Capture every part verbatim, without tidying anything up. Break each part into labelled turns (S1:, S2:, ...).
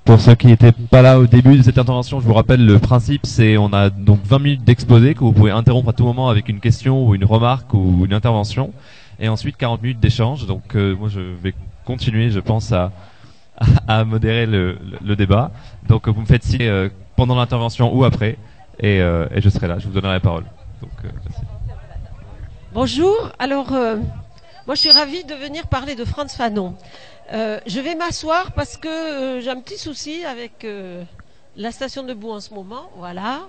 S1: Pour ceux qui n'étaient pas là au début de cette intervention, je vous rappelle le principe, c'est on a donc vingt minutes d'exposé que vous pouvez interrompre à tout moment avec une question ou une remarque ou une intervention, et ensuite quarante minutes d'échange. Donc euh, moi je vais continuer, je pense, à, à, à modérer le, le, le débat. Donc vous me faites signe euh, pendant l'intervention ou après, et, euh, et je serai là, je vous donnerai la parole. Donc, euh, merci.
S2: Bonjour, alors euh, moi je suis ravie de venir parler de Frantz Fanon. Euh, je vais m'asseoir parce que euh, j'ai un petit souci avec euh, la station debout en ce moment, voilà.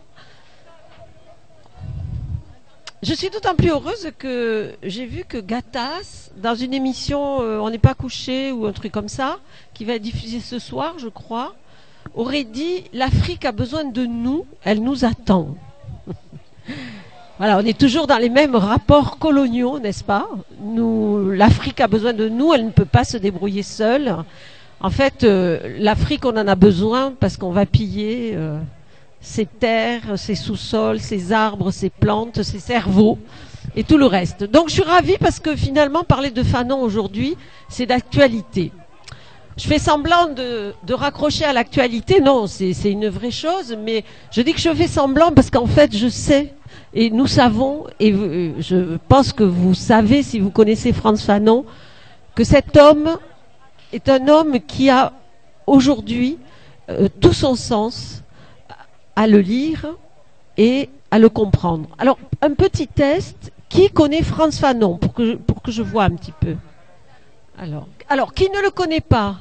S2: Je suis d'autant plus heureuse que j'ai vu que Gattaz, dans une émission euh, On n'est pas couché ou un truc comme ça, qui va être diffusée ce soir, je crois, aurait dit « L'Afrique a besoin de nous, elle nous attend ». Voilà, on est toujours dans les mêmes rapports coloniaux, n'est-ce pas? Nous, l'Afrique a besoin de nous, elle ne peut pas se débrouiller seule. En fait, euh, l'Afrique, on en a besoin parce qu'on va piller euh, ses terres, ses sous-sols, ses arbres, ses plantes, ses cerveaux et tout le reste. Donc, je suis ravie parce que finalement, parler de Fanon aujourd'hui, c'est d'actualité. Je fais semblant de, de raccrocher à l'actualité. Non, c'est une vraie chose, mais je dis que je fais semblant parce qu'en fait, je sais. Et nous savons, et je pense que vous savez, si vous connaissez Frantz Fanon, que cet homme est un homme qui a aujourd'hui euh, tout son sens à le lire et à le comprendre. Alors, un petit test, qui connaît Frantz Fanon, pour que, pour que je vois un petit peu? Alors, alors, qui ne le connaît pas?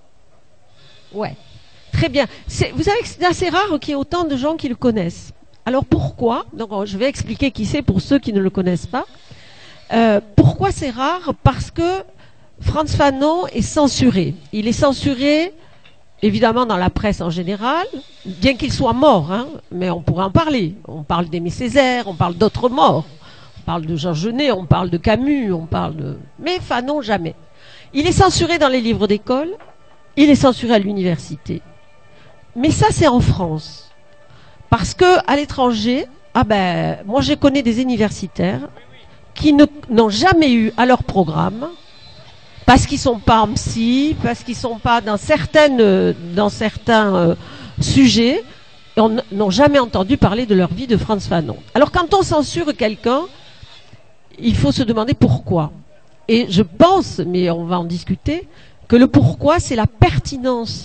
S2: Ouais, très bien. Vous savez que c'est assez rare qu'il y ait autant de gens qui le connaissent. Alors pourquoi? Donc je vais expliquer qui c'est pour ceux qui ne le connaissent pas. Euh, pourquoi c'est rare? Parce que Frantz Fanon est censuré. Il est censuré évidemment dans la presse en général, bien qu'il soit mort, hein, mais on pourrait en parler. On parle d'Aimé Césaire, on parle d'autres morts. On parle de Jean Genet, on parle de Camus, on parle de... Mais Fanon, jamais. Il est censuré dans les livres d'école, il est censuré à l'université. Mais ça, c'est en France. Parce que à l'étranger, ah ben, moi je connais des universitaires qui n'ont jamais eu à leur programme, parce qu'ils sont pas en psy, parce qu'ils sont pas dans certaines, dans certains euh, sujets, n'ont jamais entendu parler de leur vie de Frantz Fanon. Alors quand on censure quelqu'un, il faut se demander pourquoi. Et je pense, mais on va en discuter, que le pourquoi, c'est la pertinence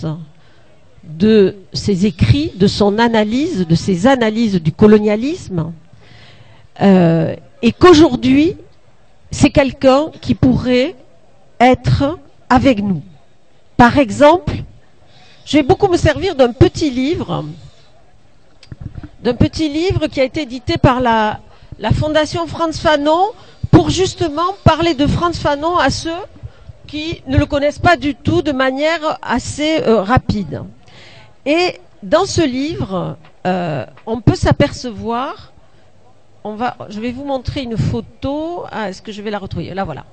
S2: de ses écrits, de son analyse, de ses analyses du colonialisme, euh, et qu'aujourd'hui, c'est quelqu'un qui pourrait être avec nous. Par exemple, je vais beaucoup me servir d'un petit livre, d'un petit livre qui a été édité par la, la Fondation Frantz Fanon, pour justement parler de Frantz Fanon à ceux qui ne le connaissent pas du tout de manière assez euh, rapide. Et dans ce livre, euh, on peut s'apercevoir, on va, je vais vous montrer une photo. Ah, est-ce que je vais la retrouver? Là, voilà.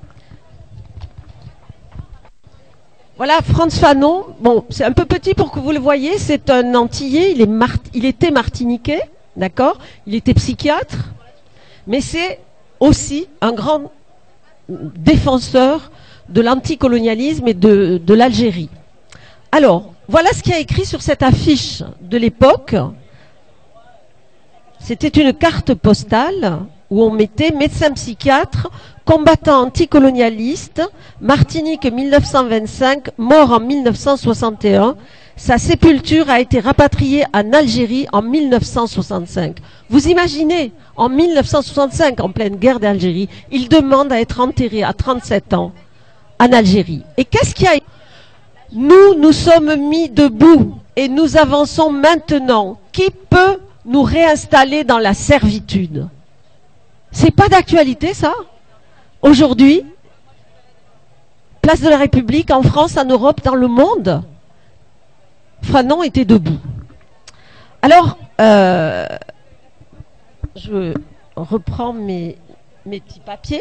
S2: Voilà, Frantz Fanon. Bon, c'est un peu petit pour que vous le voyez. C'est un Antillais. Il, est Mart il était martiniquais, d'accord? Il était psychiatre, mais c'est aussi un grand défenseur de l'anticolonialisme et de, de l'Algérie. Alors, voilà ce qu'il y a écrit sur cette affiche de l'époque. C'était une carte postale où on mettait médecin psychiatre, combattant anticolonialiste, Martinique mille neuf cent vingt-cinq, mort en mille neuf cent soixante et un. Sa sépulture a été rapatriée en Algérie en mille neuf cent soixante-cinq. Vous imaginez, en mille neuf cent soixante-cinq, en pleine guerre d'Algérie, il demande à être enterré à trente-sept ans en Algérie. Et qu'est-ce qu'il y a? Nous, nous sommes mis debout et nous avançons maintenant. Qui peut nous réinstaller dans la servitude? C'est pas d'actualité, ça? Aujourd'hui, place de la République, en France, en Europe, dans le monde, Fanon était debout. Alors, euh, je reprends mes, mes petits papiers.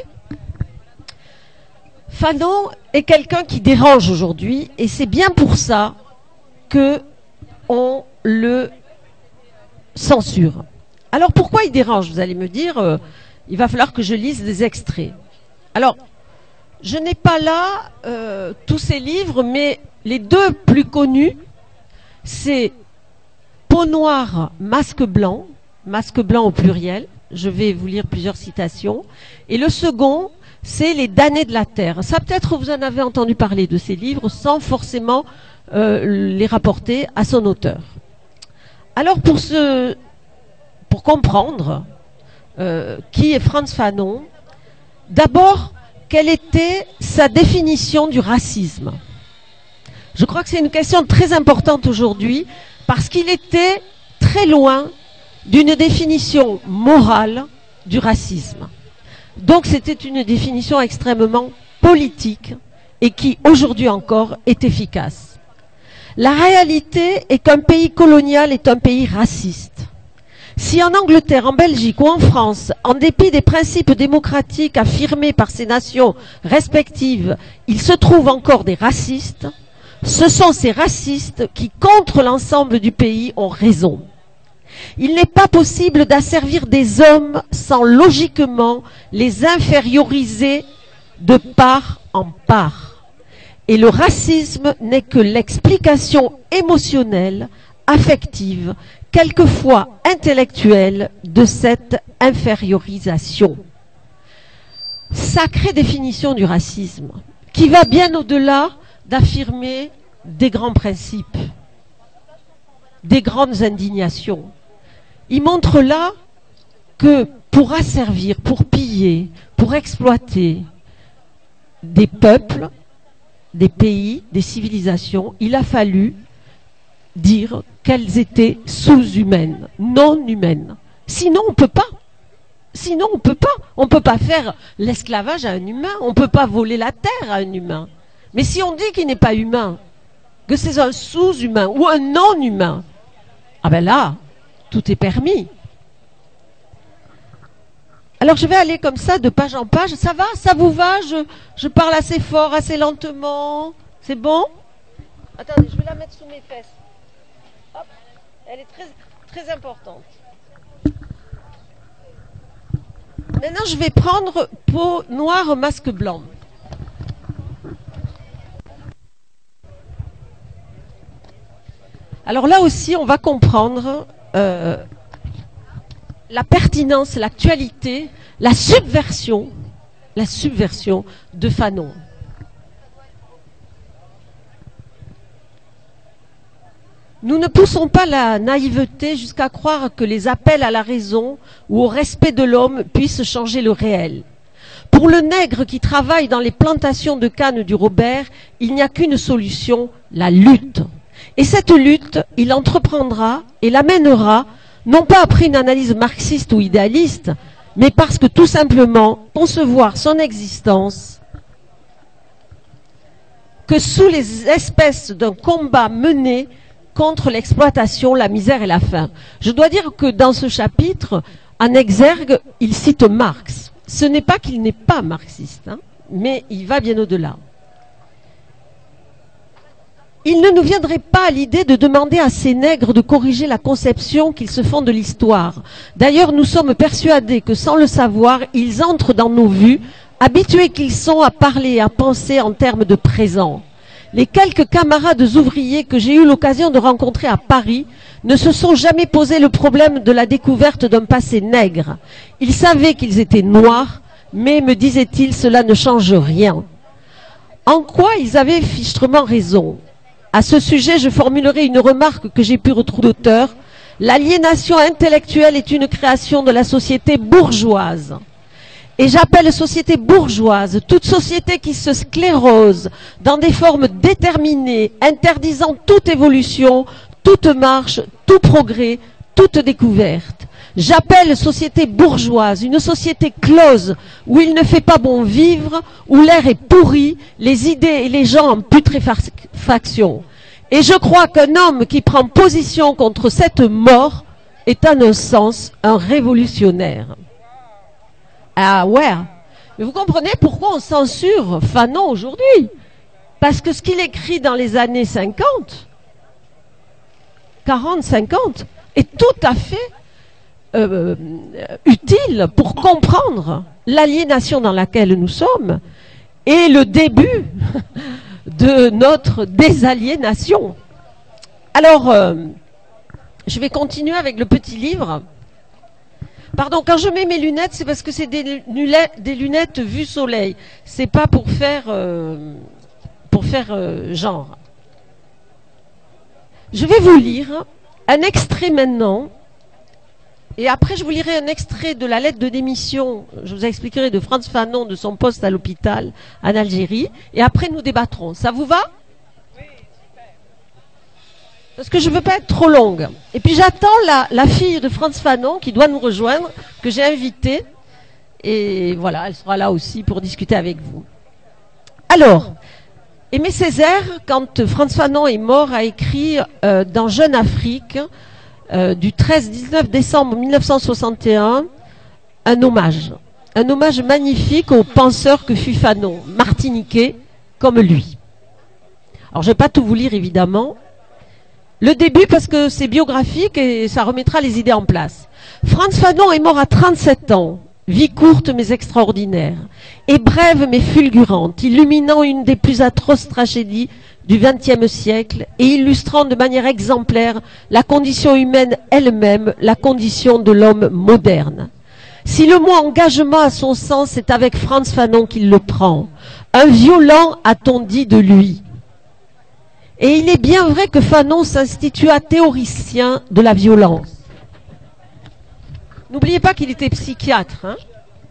S2: Fanon est quelqu'un qui dérange aujourd'hui, et c'est bien pour ça que on le censure. Alors pourquoi il dérange? Vous allez me dire, euh, il va falloir que je lise des extraits. Alors, je n'ai pas là euh, tous ces livres, mais les deux plus connus, c'est peau noire, masque blanc, masque blanc au pluriel. Je vais vous lire plusieurs citations. Et le second, c'est Les damnés de la terre. Ça, peut-être vous en avez entendu parler de ces livres sans forcément euh, les rapporter à son auteur. Alors, pour, ce, pour comprendre euh, qui est Frantz Fanon, d'abord, quelle était sa définition du racisme? Je crois que c'est une question très importante aujourd'hui parce qu'il était très loin d'une définition morale du racisme. Donc c'était une définition extrêmement politique et qui aujourd'hui encore est efficace. La réalité est qu'un pays colonial est un pays raciste. Si en Angleterre, en Belgique ou en France, en dépit des principes démocratiques affirmés par ces nations respectives, il se trouve encore des racistes, ce sont ces racistes qui, contre l'ensemble du pays, ont raison. Il n'est pas possible d'asservir des hommes sans logiquement les inférioriser de part en part. Et le racisme n'est que l'explication émotionnelle, affective, quelquefois intellectuelle, de cette infériorisation. Sacrée définition du racisme, qui va bien au-delà d'affirmer des grands principes, des grandes indignations. Il montre là que pour asservir, pour piller, pour exploiter des peuples, des pays, des civilisations, il a fallu dire qu'elles étaient sous-humaines, non humaines. Sinon, on ne peut pas. Sinon, on ne peut pas. On ne peut pas faire l'esclavage à un humain. On ne peut pas voler la terre à un humain. Mais si on dit qu'il n'est pas humain, que c'est un sous-humain ou un non-humain, ah ben là, tout est permis. Alors je vais aller comme ça de page en page. Ça va? Ça vous va? je, je parle assez fort, assez lentement. C'est bon? Attendez, je vais la mettre sous mes fesses. Hop. Elle est très, très importante. Maintenant, je vais prendre peau noire, masque blanc. Alors là aussi, on va comprendre euh, la pertinence, l'actualité, la subversion, la subversion de Fanon. Nous ne poussons pas la naïveté jusqu'à croire que les appels à la raison ou au respect de l'homme puissent changer le réel. Pour le nègre qui travaille dans les plantations de canne du Robert, il n'y a qu'une solution, la lutte. Et cette lutte, il entreprendra et l'amènera, non pas après une analyse marxiste ou idéaliste, mais parce que tout simplement, concevoir son existence que sous les espèces d'un combat mené contre l'exploitation, la misère et la faim. Je dois dire que dans ce chapitre, en exergue, il cite Marx. Ce n'est pas qu'il n'est pas marxiste, hein, mais il va bien au-delà. Il ne nous viendrait pas à l'idée de demander à ces nègres de corriger la conception qu'ils se font de l'histoire. D'ailleurs, nous sommes persuadés que sans le savoir, ils entrent dans nos vues, habitués qu'ils sont à parler et à penser en termes de présent. Les quelques camarades ouvriers que j'ai eu l'occasion de rencontrer à Paris ne se sont jamais posé le problème de la découverte d'un passé nègre. Ils savaient qu'ils étaient noirs, mais, me disaient-ils, cela ne change rien. En quoi ils avaient fichtrement raison? À ce sujet, je formulerai une remarque que j'ai pu retrouver d'auteur. L'aliénation intellectuelle est une création de la société bourgeoise. Et j'appelle société bourgeoise toute société qui se sclérose dans des formes déterminées, interdisant toute évolution, toute marche, tout progrès, toute découverte. J'appelle société bourgeoise une société close, où il ne fait pas bon vivre, où l'air est pourri, les idées et les gens en putréfaction. Et je crois qu'un homme qui prend position contre cette mort est en un sens un révolutionnaire. Ah ouais, mais vous comprenez pourquoi on censure Fanon aujourd'hui? Parce que ce qu'il écrit dans les années cinquante, quarante, cinquante, est tout à fait euh, utile pour comprendre l'aliénation dans laquelle nous sommes et le début de notre désaliénation. Alors, euh, je vais continuer avec le petit livre. Pardon, quand je mets mes lunettes, c'est parce que c'est des lunettes, des lunettes vue soleil. C'est pas pour faire, euh, pour faire euh, genre. Je vais vous lire un extrait maintenant. Et après, je vous lirai un extrait de la lettre de démission, je vous expliquerai, de Frantz Fanon, de son poste à l'hôpital en Algérie. Et après, nous débattrons. Ça vous va? Oui, super. Parce que je ne veux pas être trop longue. Et puis, j'attends la, la fille de Frantz Fanon qui doit nous rejoindre, que j'ai invitée. Et voilà, elle sera là aussi pour discuter avec vous. Alors, Aimé Césaire, quand Frantz Fanon est mort, a écrit euh, dans Jeune Afrique, Euh, du treize dix-neuf décembre mille neuf cent soixante et un, un hommage. Un hommage magnifique au penseur que fut Fanon, martiniquais comme lui. Alors je ne vais pas tout vous lire évidemment. Le début parce que c'est biographique et ça remettra les idées en place. Frantz Fanon est mort à trente-sept ans. Vie courte mais extraordinaire, et brève mais fulgurante, illuminant une des plus atroces tragédies du vingtième siècle et illustrant de manière exemplaire la condition humaine elle-même, la condition de l'homme moderne. Si le mot engagement a son sens, c'est avec Frantz Fanon qu'il le prend. Un violent, a-t-on dit de lui. Et il est bien vrai que Fanon s'institua théoricien de la violence. N'oubliez pas qu'il était psychiatre. Hein.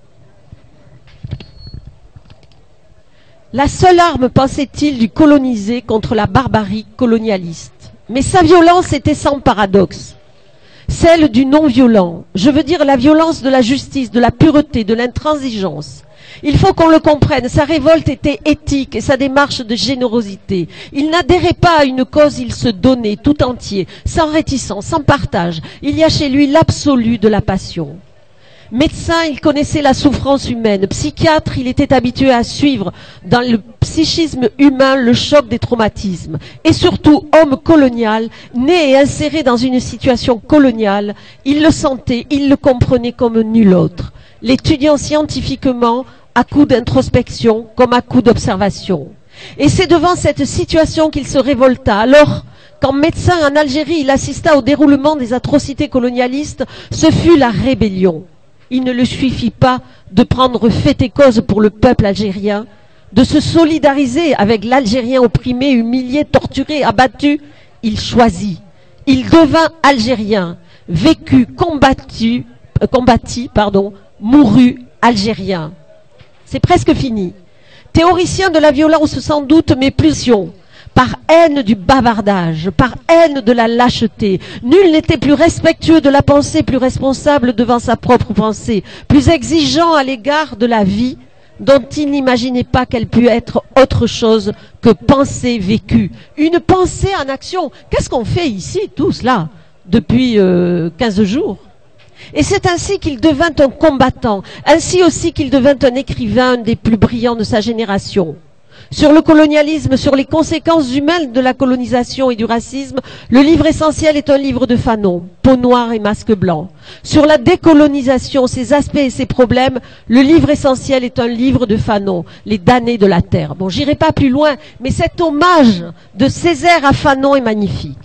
S2: La seule arme, pensait-il, du colonisé contre la barbarie colonialiste. Mais sa violence était sans paradoxe. Celle du non-violent. Je veux dire la violence de la justice, de la pureté, de l'intransigeance. Il faut qu'on le comprenne. Sa révolte était éthique et sa démarche de générosité. Il n'adhérait pas à une cause, il se donnait tout entier, sans réticence, sans partage. Il y a chez lui l'absolu de la passion. Médecin, il connaissait la souffrance humaine. Psychiatre, il était habitué à suivre dans le psychisme humain le choc des traumatismes. Et surtout, homme colonial, né et inséré dans une situation coloniale, il le sentait, il le comprenait comme nul autre. L'étudiant scientifiquement, à coup d'introspection comme à coup d'observation. Et c'est devant cette situation qu'il se révolta. Alors, qu'en médecin en Algérie, il assista au déroulement des atrocités colonialistes, ce fut la rébellion. Il ne lui suffit pas de prendre fait et cause pour le peuple algérien, de se solidariser avec l'Algérien opprimé, humilié, torturé, abattu. Il choisit. Il devint algérien, vécu, combattu, euh, combattit, pardon, mourut algérien. C'est presque fini. Théoricien de la violence sans doute, mais plus par haine du bavardage, par haine de la lâcheté. Nul n'était plus respectueux de la pensée, plus responsable devant sa propre pensée, plus exigeant à l'égard de la vie, dont il n'imaginait pas qu'elle pût être autre chose que pensée vécue. Une pensée en action. Qu'est-ce qu'on fait ici, tous là, depuis euh, quinze jours? Et c'est ainsi qu'il devint un combattant, ainsi aussi qu'il devint un écrivain, un des plus brillants de sa génération. Sur le colonialisme, sur les conséquences humaines de la colonisation et du racisme, le livre essentiel est un livre de Fanon, Peau noire et masque blanc. Sur la décolonisation, ses aspects et ses problèmes, le livre essentiel est un livre de Fanon, Les damnés de la terre. Bon, j'irai pas plus loin, mais cet hommage de Césaire à Fanon est magnifique.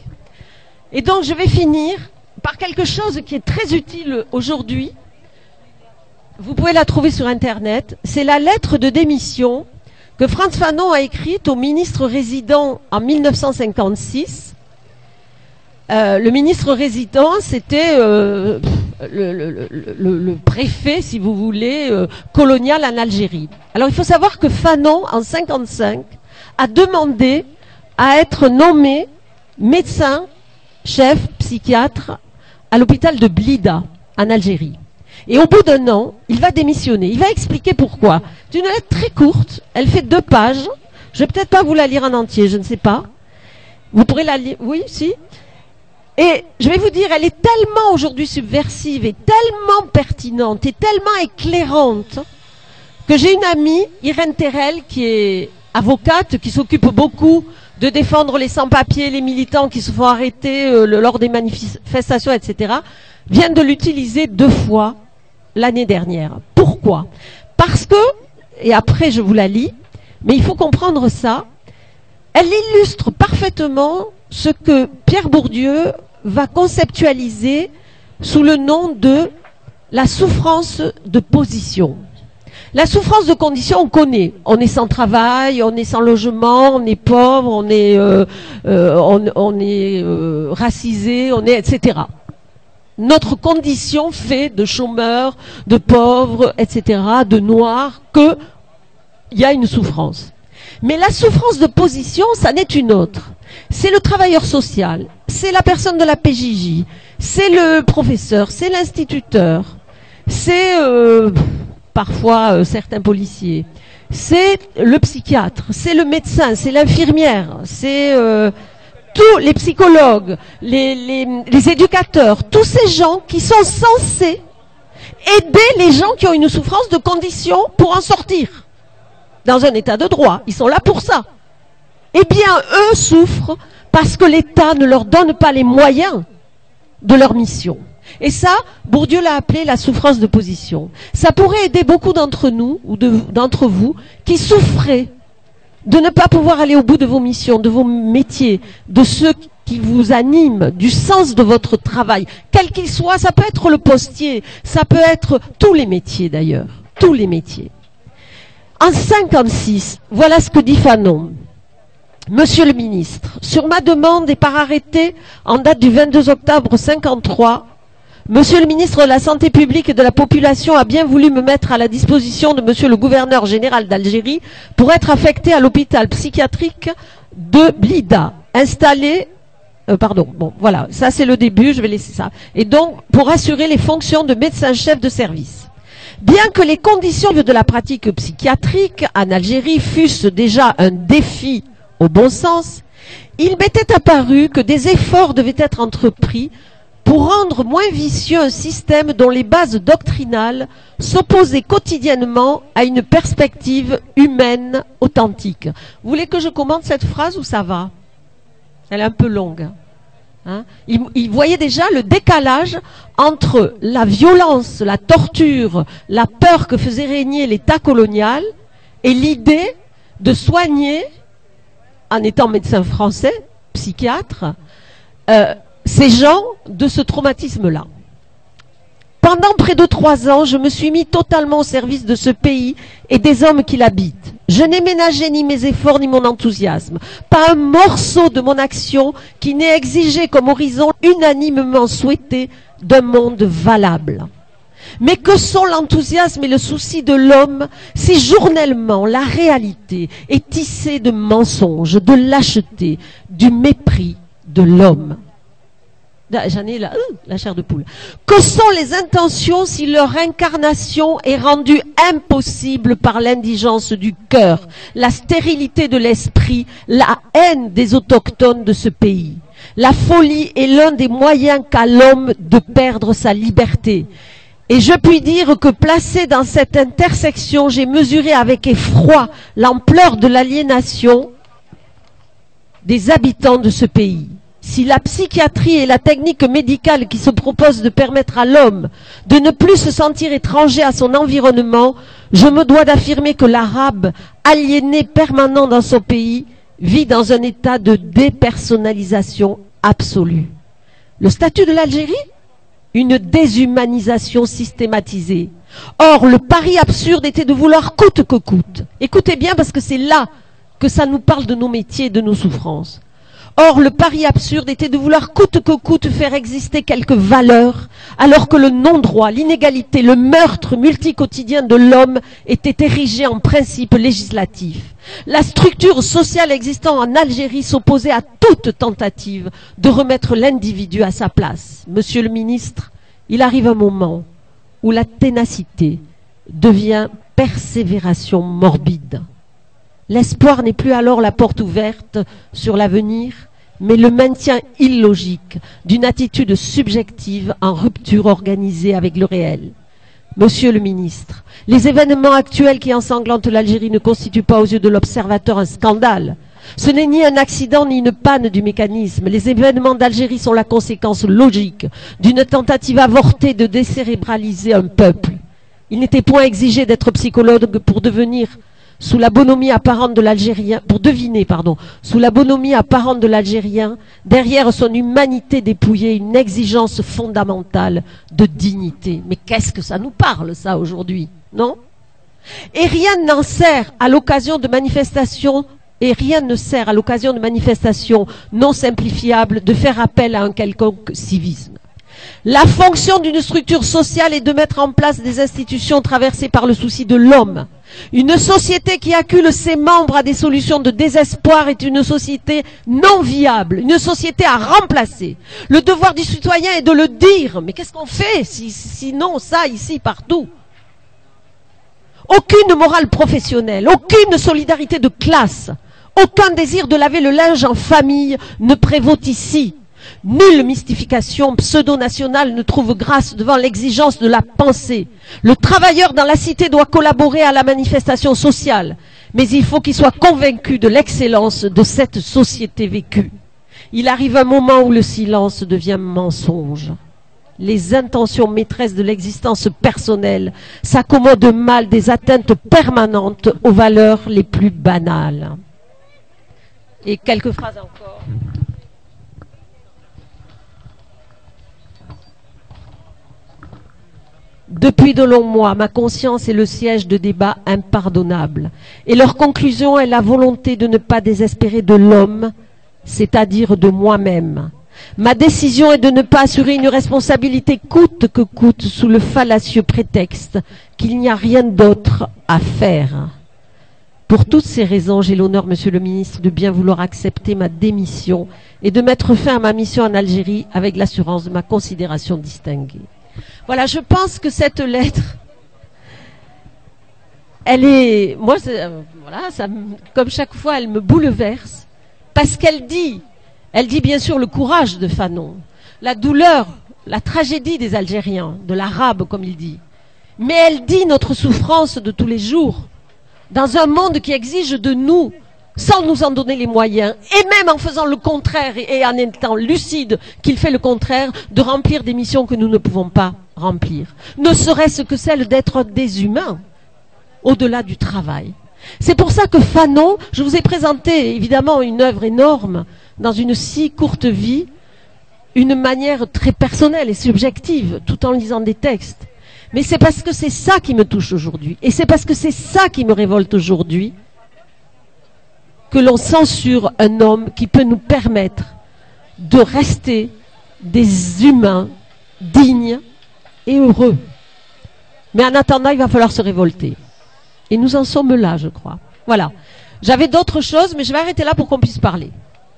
S2: Et donc, je vais finir par quelque chose qui est très utile aujourd'hui. Vous pouvez la trouver sur Internet. C'est la lettre de démission que Frantz Fanon a écrite au ministre résident en mille neuf cent cinquante-six. Euh, le ministre résident, c'était euh, le, le, le, le, le préfet, si vous voulez, euh, colonial en Algérie. Alors il faut savoir que Fanon, en cinquante-cinq, a demandé à être nommé médecin, chef, psychiatre à l'hôpital de Blida, en Algérie. Et au bout d'un an, il va démissionner. Il va expliquer pourquoi. C'est une lettre très courte. Elle fait deux pages. Je vais peut-être pas vous la lire en entier, je ne sais pas. Vous pourrez la lire. Oui, si. Et je vais vous dire, elle est tellement aujourd'hui subversive et tellement pertinente et tellement éclairante que j'ai une amie, Irène Terrel, qui est avocate, qui s'occupe beaucoup de défendre les sans-papiers, les militants qui se font arrêter euh, lors des manifestations, et cetera, vient de l'utiliser deux fois l'année dernière. Pourquoi? Parce que, et après je vous la lis, mais il faut comprendre ça, Elle illustre parfaitement ce que Pierre Bourdieu va conceptualiser sous le nom de la souffrance de position. La souffrance de condition, on connaît. On est sans travail, on est sans logement, on est pauvre, on est, euh, euh, on, on est euh, racisé, on est, et cetera. Notre condition fait de chômeurs, de pauvres, et cetera, de noirs, que il y a une souffrance. Mais la souffrance de position, ça n'est une autre. C'est le travailleur social, c'est la personne de la P J J, c'est le professeur, c'est l'instituteur, c'est euh, parfois euh, certains policiers, c'est le psychiatre, c'est le médecin, c'est l'infirmière, c'est euh, tous les psychologues, les, les, les éducateurs, tous ces gens qui sont censés aider les gens qui ont une souffrance de condition pour en sortir. Dans un état de droit, ils sont là pour ça. Eh bien, eux souffrent parce que l'État ne leur donne pas les moyens de leur mission. Et ça, Bourdieu l'a appelé la souffrance de position. Ça pourrait aider beaucoup d'entre nous, ou d'entre vous, qui souffrez de ne pas pouvoir aller au bout de vos missions, de vos métiers, de ceux qui vous animent, du sens de votre travail, quel qu'il soit. Ça peut être le postier, ça peut être tous les métiers d'ailleurs, tous les métiers. En cinquante-six, voilà ce que dit Fanon. Monsieur le ministre, sur ma demande et par arrêté en date du vingt-deux octobre cinquante-trois, Monsieur le ministre de la Santé publique et de la Population a bien voulu me mettre à la disposition de Monsieur le gouverneur général d'Algérie pour être affecté à l'hôpital psychiatrique de Blida, installé... Euh, pardon, bon, voilà, ça c'est le début, je vais laisser ça. Et donc, pour assurer les fonctions de médecin-chef de service. Bien que les conditions de la pratique psychiatrique en Algérie fussent déjà un défi au bon sens, il m'était apparu que des efforts devaient être entrepris pour rendre moins vicieux un système dont les bases doctrinales s'opposaient quotidiennement à une perspective humaine authentique. Vous voulez que je commente cette phrase ou ça va? Elle est un peu longue. Hein? Il, il voyait déjà le décalage entre la violence, la torture, la peur que faisait régner l'État colonial et l'idée de soigner, en étant médecin français, psychiatre, euh, ces gens de ce traumatisme-là. Pendant près de trois ans, je me suis mis totalement au service de ce pays et des hommes qui l'habitent. Je n'ai ménagé ni mes efforts ni mon enthousiasme. Pas un morceau de mon action qui n'ait exigé comme horizon unanimement souhaité d'un monde valable. Mais que sont l'enthousiasme et le souci de l'homme si journellement la réalité est tissée de mensonges, de lâcheté, du mépris de l'homme? J'en ai là, euh, la chair de poule. Que sont les intentions si leur incarnation est rendue impossible par l'indigence du cœur, la stérilité de l'esprit, la haine des autochtones de ce pays? La folie est l'un des moyens qu'a l'homme de perdre sa liberté. Et je puis dire que placé dans cette intersection, j'ai mesuré avec effroi l'ampleur de l'aliénation des habitants de ce pays. Si la psychiatrie est la technique médicale qui se propose de permettre à l'homme de ne plus se sentir étranger à son environnement, je me dois d'affirmer que l'arabe, aliéné permanent dans son pays, vit dans un état de dépersonnalisation absolue. Le statut de l'Algérie? Une déshumanisation systématisée. Or, le pari absurde était de vouloir coûte que coûte. Écoutez bien parce que c'est là que ça nous parle de nos métiers et de nos souffrances. Or, le pari absurde était de vouloir coûte que coûte faire exister quelques valeurs, alors que le non-droit, l'inégalité, le meurtre multi-quotidien de l'homme était érigé en principe législatif. La structure sociale existant en Algérie s'opposait à toute tentative de remettre l'individu à sa place. Monsieur le ministre, il arrive un moment où la ténacité devient persévération morbide. L'espoir n'est plus alors la porte ouverte sur l'avenir, mais le maintien illogique d'une attitude subjective en rupture organisée avec le réel. Monsieur le ministre, les événements actuels qui ensanglantent l'Algérie ne constituent pas aux yeux de l'observateur un scandale. Ce n'est ni un accident ni une panne du mécanisme. Les événements d'Algérie sont la conséquence logique d'une tentative avortée de décérébraliser un peuple. Il n'était point exigé d'être psychologue pour devenir sous la bonhomie apparente de l'Algérien, pour deviner, pardon, sous la bonhomie apparente de l'Algérien, derrière son humanité dépouillée, une exigence fondamentale de dignité. Mais qu'est-ce que ça nous parle, ça, aujourd'hui, non? Et rien n'en sert à l'occasion de manifestations, et rien ne sert à l'occasion de manifestations non simplifiables de faire appel à un quelconque civisme. La fonction d'une structure sociale est de mettre en place des institutions traversées par le souci de l'homme. Une société qui accule ses membres à des solutions de désespoir est une société non viable, une société à remplacer. Le devoir du citoyen est de le dire. Mais qu'est-ce qu'on fait si, sinon ça, ici, partout? Aucune morale professionnelle, aucune solidarité de classe, aucun désir de laver le linge en famille ne prévaut ici. Nulle mystification pseudo-nationale ne trouve grâce devant l'exigence de la pensée. Le travailleur dans la cité doit collaborer à la manifestation sociale, mais il faut qu'il soit convaincu de l'excellence de cette société vécue. Il arrive un moment où le silence devient mensonge. Les intentions maîtresses de l'existence personnelle s'accommodent mal des atteintes permanentes aux valeurs les plus banales. Et quelques phrases encore. Depuis de longs mois, ma conscience est le siège de débats impardonnables. Et leur conclusion est la volonté de ne pas désespérer de l'homme, c'est-à-dire de moi-même. Ma décision est de ne pas assurer une responsabilité coûte que coûte sous le fallacieux prétexte qu'il n'y a rien d'autre à faire. Pour toutes ces raisons, j'ai l'honneur, Monsieur le Ministre, de bien vouloir accepter ma démission et de mettre fin à ma mission en Algérie avec l'assurance de ma considération distinguée. Voilà, je pense que cette lettre, elle est, moi, euh, voilà, ça, comme chaque fois, elle me bouleverse, parce qu'elle dit, elle dit bien sûr le courage de Fanon, la douleur, la tragédie des Algériens, de l'arabe, comme il dit, mais elle dit notre souffrance de tous les jours, dans un monde qui exige de nous, sans nous en donner les moyens, et même en faisant le contraire et en étant lucide qu'il fait le contraire, de remplir des missions que nous ne pouvons pas remplir. Ne serait-ce que celle d'être des humains, au-delà du travail. C'est pour ça que Fanon, je vous ai présenté évidemment une œuvre énorme, dans une si courte vie, une manière très personnelle et subjective, tout en lisant des textes. Mais c'est parce que c'est ça qui me touche aujourd'hui, et c'est parce que c'est ça qui me révolte aujourd'hui, que l'on censure un homme qui peut nous permettre de rester des humains dignes et heureux. Mais en attendant, il va falloir se révolter. Et nous en sommes là, je crois. Voilà. J'avais d'autres choses, mais je vais arrêter là pour qu'on puisse parler.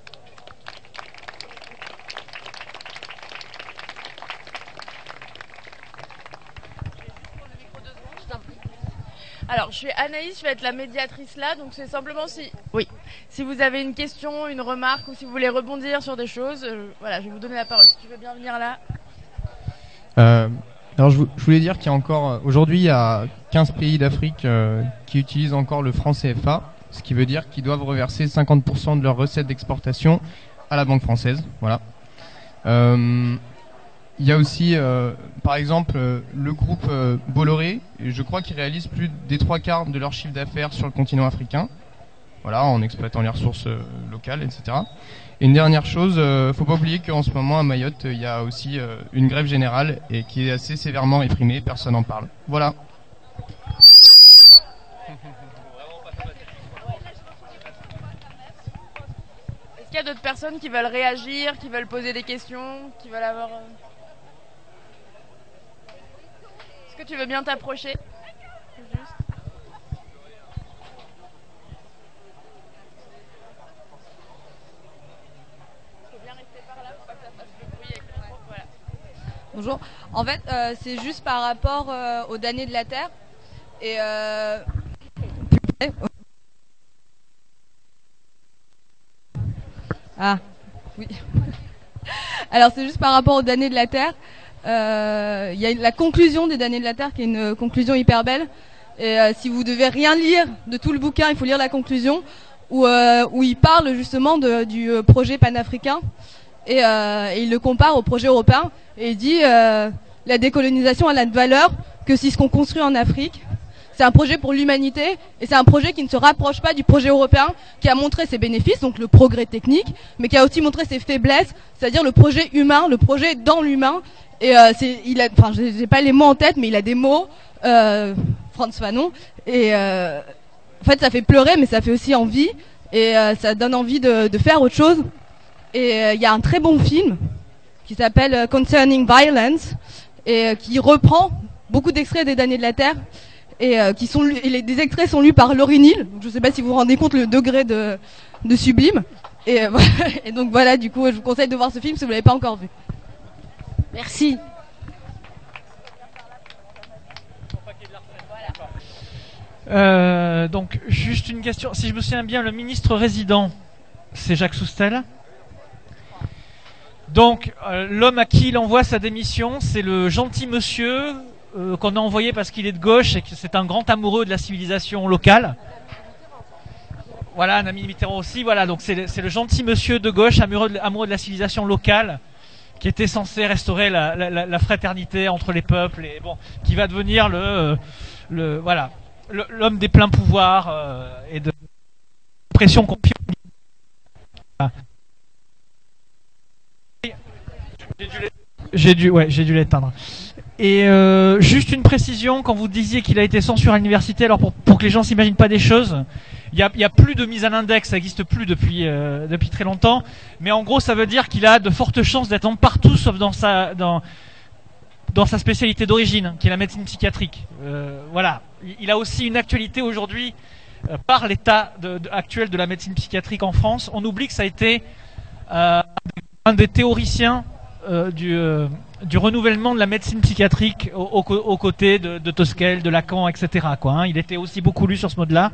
S3: Alors, je suis Anaïs, je vais être la médiatrice là, donc c'est simplement si, oui, si vous avez une question, une remarque ou si vous voulez rebondir sur des choses, euh, voilà, je vais vous donner la parole. Si tu veux bien venir là.
S4: Euh, alors, je, je voulais dire qu'il y a encore, aujourd'hui, il y a quinze pays d'Afrique euh, qui utilisent encore le franc C F A, ce qui veut dire qu'ils doivent reverser cinquante pour cent de leurs recettes d'exportation à la Banque française. Voilà. Euh, Il y a aussi, euh, par exemple, euh, le groupe euh, Bolloré, je crois qu'ils réalisent plus des trois quarts de leur chiffre d'affaires sur le continent africain, voilà, en exploitant les ressources euh, locales, et cetera. Et une dernière chose, euh, faut pas oublier qu'en ce moment à Mayotte, il y a aussi euh, une grève générale et qui est assez sévèrement réprimée, personne n'en parle. Voilà.
S3: Est-ce qu'il y a d'autres personnes qui veulent réagir, qui veulent poser des questions, qui veulent avoir... Euh... Est-ce que tu veux bien t'approcher? Juste. Faut bien rester par là pour pas que ça fasse le bruit avec le micro. Voilà.
S5: Bonjour. En fait, euh, c'est juste par rapport euh, aux damnés de la Terre. Et euh... Ah, oui. Alors, c'est juste par rapport aux damnés de la Terre. Il euh, y a la conclusion des damnés de la Terre qui est une conclusion hyper belle. Et euh, si vous devez rien lire de tout le bouquin, il faut lire la conclusion où, euh, où il parle justement de, du projet panafricain et, euh, et il le compare au projet européen et il dit euh, la décolonisation elle a de valeur que si ce qu'on construit en Afrique, c'est un projet pour l'humanité et c'est un projet qui ne se rapproche pas du projet européen qui a montré ses bénéfices, donc le progrès technique, mais qui a aussi montré ses faiblesses, c'est-à-dire le projet humain, le projet dans l'humain. Et euh, c'est, il a, enfin, j'ai, j'ai pas les mots en tête, mais il a des mots, euh, Frantz Fanon, et euh, en fait, ça fait pleurer, mais ça fait aussi envie, et euh, ça donne envie de, de faire autre chose. Et il euh, y a un très bon film qui s'appelle euh, Concerning Violence, et euh, qui reprend beaucoup d'extraits des Damnés de la Terre, et euh, qui sont, et les, des extraits sont lus par Laurie Neal. Donc, je sais pas si vous vous rendez compte le degré de, de sublime. Et, euh, et donc voilà, du coup, je vous conseille de voir ce film si vous l'avez pas encore vu.
S2: Merci.
S6: Euh, donc, juste une question. Si je me souviens bien, le ministre résident, c'est Jacques Soustelle. Donc, euh, l'homme à qui il envoie sa démission, c'est le gentil monsieur euh, qu'on a envoyé parce qu'il est de gauche et que c'est un grand amoureux de la civilisation locale. Voilà, un ami Mitterrand aussi. Voilà, donc c'est le, c'est le gentil monsieur de gauche, amoureux de, amoureux de la civilisation locale, qui était censé restaurer la, la, la fraternité entre les peuples et bon, qui va devenir le, le voilà, le, l'homme des pleins pouvoirs euh, et de pression confiée. J'ai dû, j'ai dû, ouais, j'ai dû l'éteindre. Et euh, juste une précision, quand vous disiez qu'il a été censuré à l'université, alors pour, pour que les gens s'imaginent pas des choses, il y a, y a plus de mise à l'index, ça n'existe plus depuis euh, depuis très longtemps, mais en gros ça veut dire qu'il a de fortes chances d'être en partout sauf dans sa dans dans sa spécialité d'origine, qui est la médecine psychiatrique. Euh, voilà, il a aussi une actualité aujourd'hui euh, par l'état de, de, actuel de la médecine psychiatrique en France. On oublie que ça a été euh, un des théoriciens euh, du euh, du renouvellement de la médecine psychiatrique aux, aux, aux côtés de, de Tosquel, de Lacan, et cetera. Quoi, hein. Il était aussi beaucoup lu sur ce mode-là.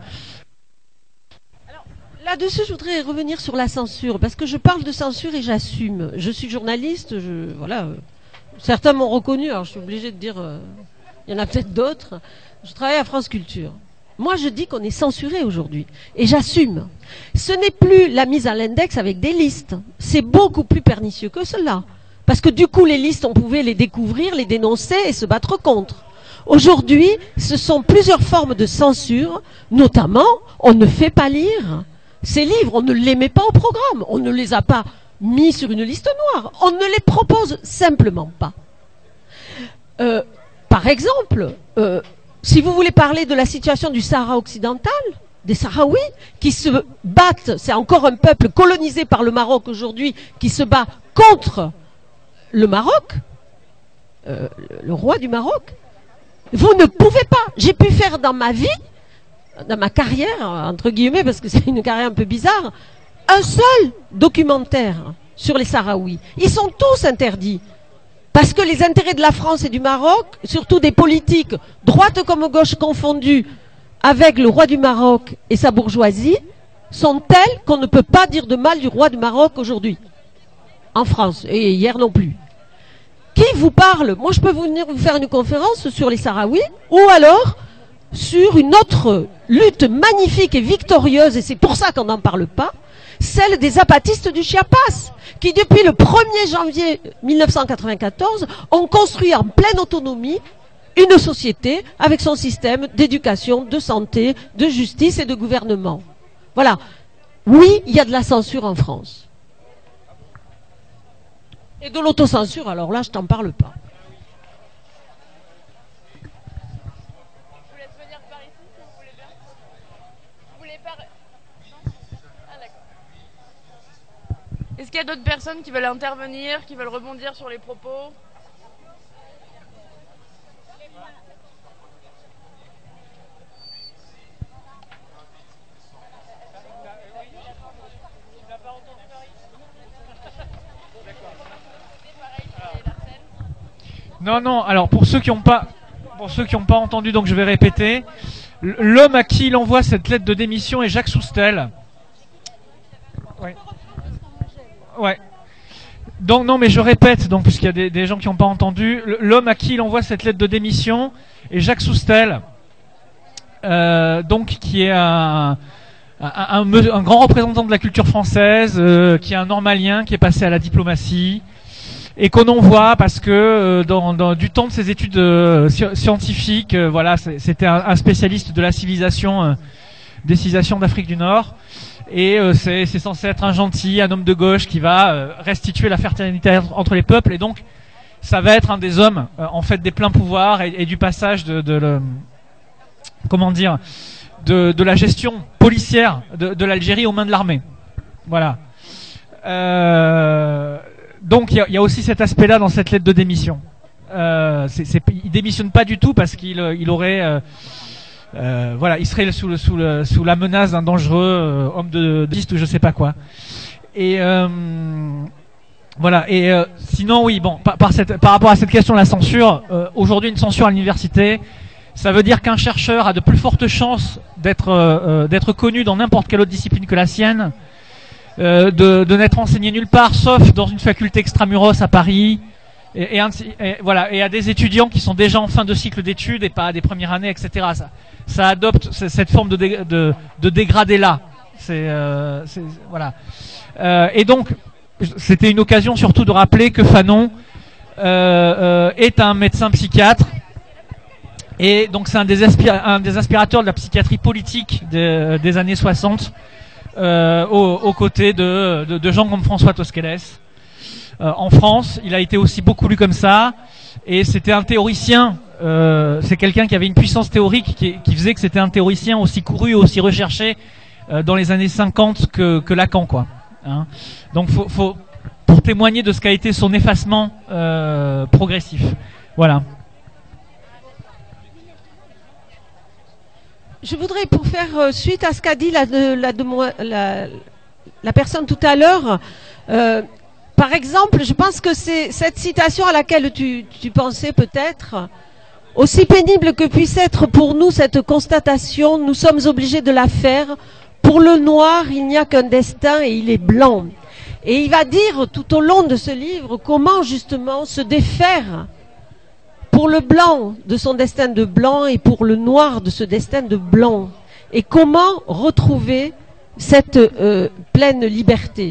S2: Alors, là-dessus, je voudrais revenir sur la censure, parce que je parle de censure et j'assume. Je suis journaliste, je, voilà. Euh, certains m'ont reconnu, alors je suis obligée de dire, euh, il y en a peut-être d'autres. Je travaille à France Culture. Moi, je dis qu'on est censuré aujourd'hui, et j'assume. Ce n'est plus la mise à l'index avec des listes. C'est beaucoup plus pernicieux que cela. Parce que du coup, les listes, on pouvait les découvrir, les dénoncer et se battre contre. Aujourd'hui, ce sont plusieurs formes de censure, notamment, on ne fait pas lire ces livres, on ne les met pas au programme, on ne les a pas mis sur une liste noire, on ne les propose simplement pas. Euh, par exemple, euh, si vous voulez parler de la situation du Sahara occidental, des Sahraouis qui se battent, c'est encore un peuple colonisé par le Maroc aujourd'hui, qui se bat contre le Maroc, euh, le roi du Maroc, vous ne pouvez pas. J'ai pu faire dans ma vie, dans ma carrière, entre guillemets, parce que c'est une carrière un peu bizarre, un seul documentaire sur les Sahraouis. Ils sont tous interdits. Parce que les intérêts de la France et du Maroc, surtout des politiques, droite comme gauche confondues, avec le roi du Maroc et sa bourgeoisie, sont tels qu'on ne peut pas dire de mal du roi du Maroc aujourd'hui. En France, et hier non plus. Qui vous parle? Moi, je peux vous venir vous faire une conférence sur les Sahraouis, ou alors sur une autre lutte magnifique et victorieuse, et c'est pour ça qu'on n'en parle pas, celle des zapatistes du Chiapas, qui depuis le premier janvier mille neuf cent quatre-vingt-quatorze ont construit en pleine autonomie une société avec son système d'éducation, de santé, de justice et de gouvernement. Voilà. Oui, il y a de la censure en France. Et de l'autocensure, alors là, je t'en parle pas.
S3: Je vous laisse venir par ici si vous voulez bien. Vous voulez par... Non ? Ah d'accord. Est-ce qu'il y a d'autres personnes qui veulent intervenir, qui veulent rebondir sur les propos ?
S6: Non, non, alors pour ceux qui n'ont pas pour ceux qui n'ont pas entendu, donc je vais répéter. L'homme à qui il envoie cette lettre de démission est Jacques Soustelle. Ouais. Ouais. Donc non, mais je répète, donc puisqu'il y a des, des gens qui n'ont pas entendu, l'homme à qui il envoie cette lettre de démission est Jacques Soustelle, euh, donc qui est un, un, un, un grand représentant de la culture française, euh, qui est un normalien, qui est passé à la diplomatie, et qu'on en voit parce que euh, dans, dans du temps de ses études euh, scientifiques, euh, voilà, c'était un, un spécialiste de la civilisation, euh, des civilisations d'Afrique du Nord, et euh, c'est censé être un gentil, un homme de gauche qui va euh, restituer la fraternité entre les peuples, et donc ça va être un des hommes euh, en fait des pleins pouvoirs et, et du passage de, de le, comment dire, de, de la gestion policière de, de l'Algérie aux mains de l'armée. Voilà. Euh, donc il y, y a aussi cet aspect-là dans cette lettre de démission. Euh, c'est, c'est, il démissionne pas du tout parce qu'il il aurait, euh, euh, voilà, il serait sous, le, sous, le, sous la menace d'un dangereux euh, homme de piste ou je sais pas quoi. Et euh, voilà. Et euh, sinon, oui, bon, par, par, cette, par rapport à cette question de la censure, euh, aujourd'hui une censure à l'université, ça veut dire qu'un chercheur a de plus fortes chances d'être euh, d'être connu dans n'importe quelle autre discipline que la sienne. Euh, de, de n'être enseigné nulle part, sauf dans une faculté extramuros à Paris, et, et, et voilà, et à des étudiants qui sont déjà en fin de cycle d'études et pas à des premières années, et cetera. Ça, ça adopte cette forme de, dé, de, de dégradé là. C'est euh, voilà. Euh, et donc, c'était une occasion surtout de rappeler que Fanon euh, euh, est un médecin psychiatre. Et donc c'est un des, un des inspirateurs de la psychiatrie politique des, des années soixante. Euh, aux, aux côtés de, de, de gens comme François Tosquelles. Euh, en France, il a été aussi beaucoup lu comme ça, et c'était un théoricien, euh, c'est quelqu'un qui avait une puissance théorique qui, qui faisait que c'était un théoricien aussi couru, aussi recherché euh, dans les années cinquante que, que Lacan, quoi. Hein. Donc faut, faut, pour témoigner de ce qu'a été son effacement euh, progressif. Voilà.
S2: Je voudrais, pour faire suite à ce qu'a dit la, la, la, la personne tout à l'heure, euh, par exemple, je pense que c'est cette citation à laquelle tu, tu pensais peut-être, aussi pénible que puisse être pour nous cette constatation, nous sommes obligés de la faire. Pour le noir, il n'y a qu'un destin et il est blanc. Et il va dire tout au long de ce livre comment justement se défaire pour le blanc de son destin de blanc et pour le noir de ce destin de blanc. Et comment retrouver cette euh, pleine liberté.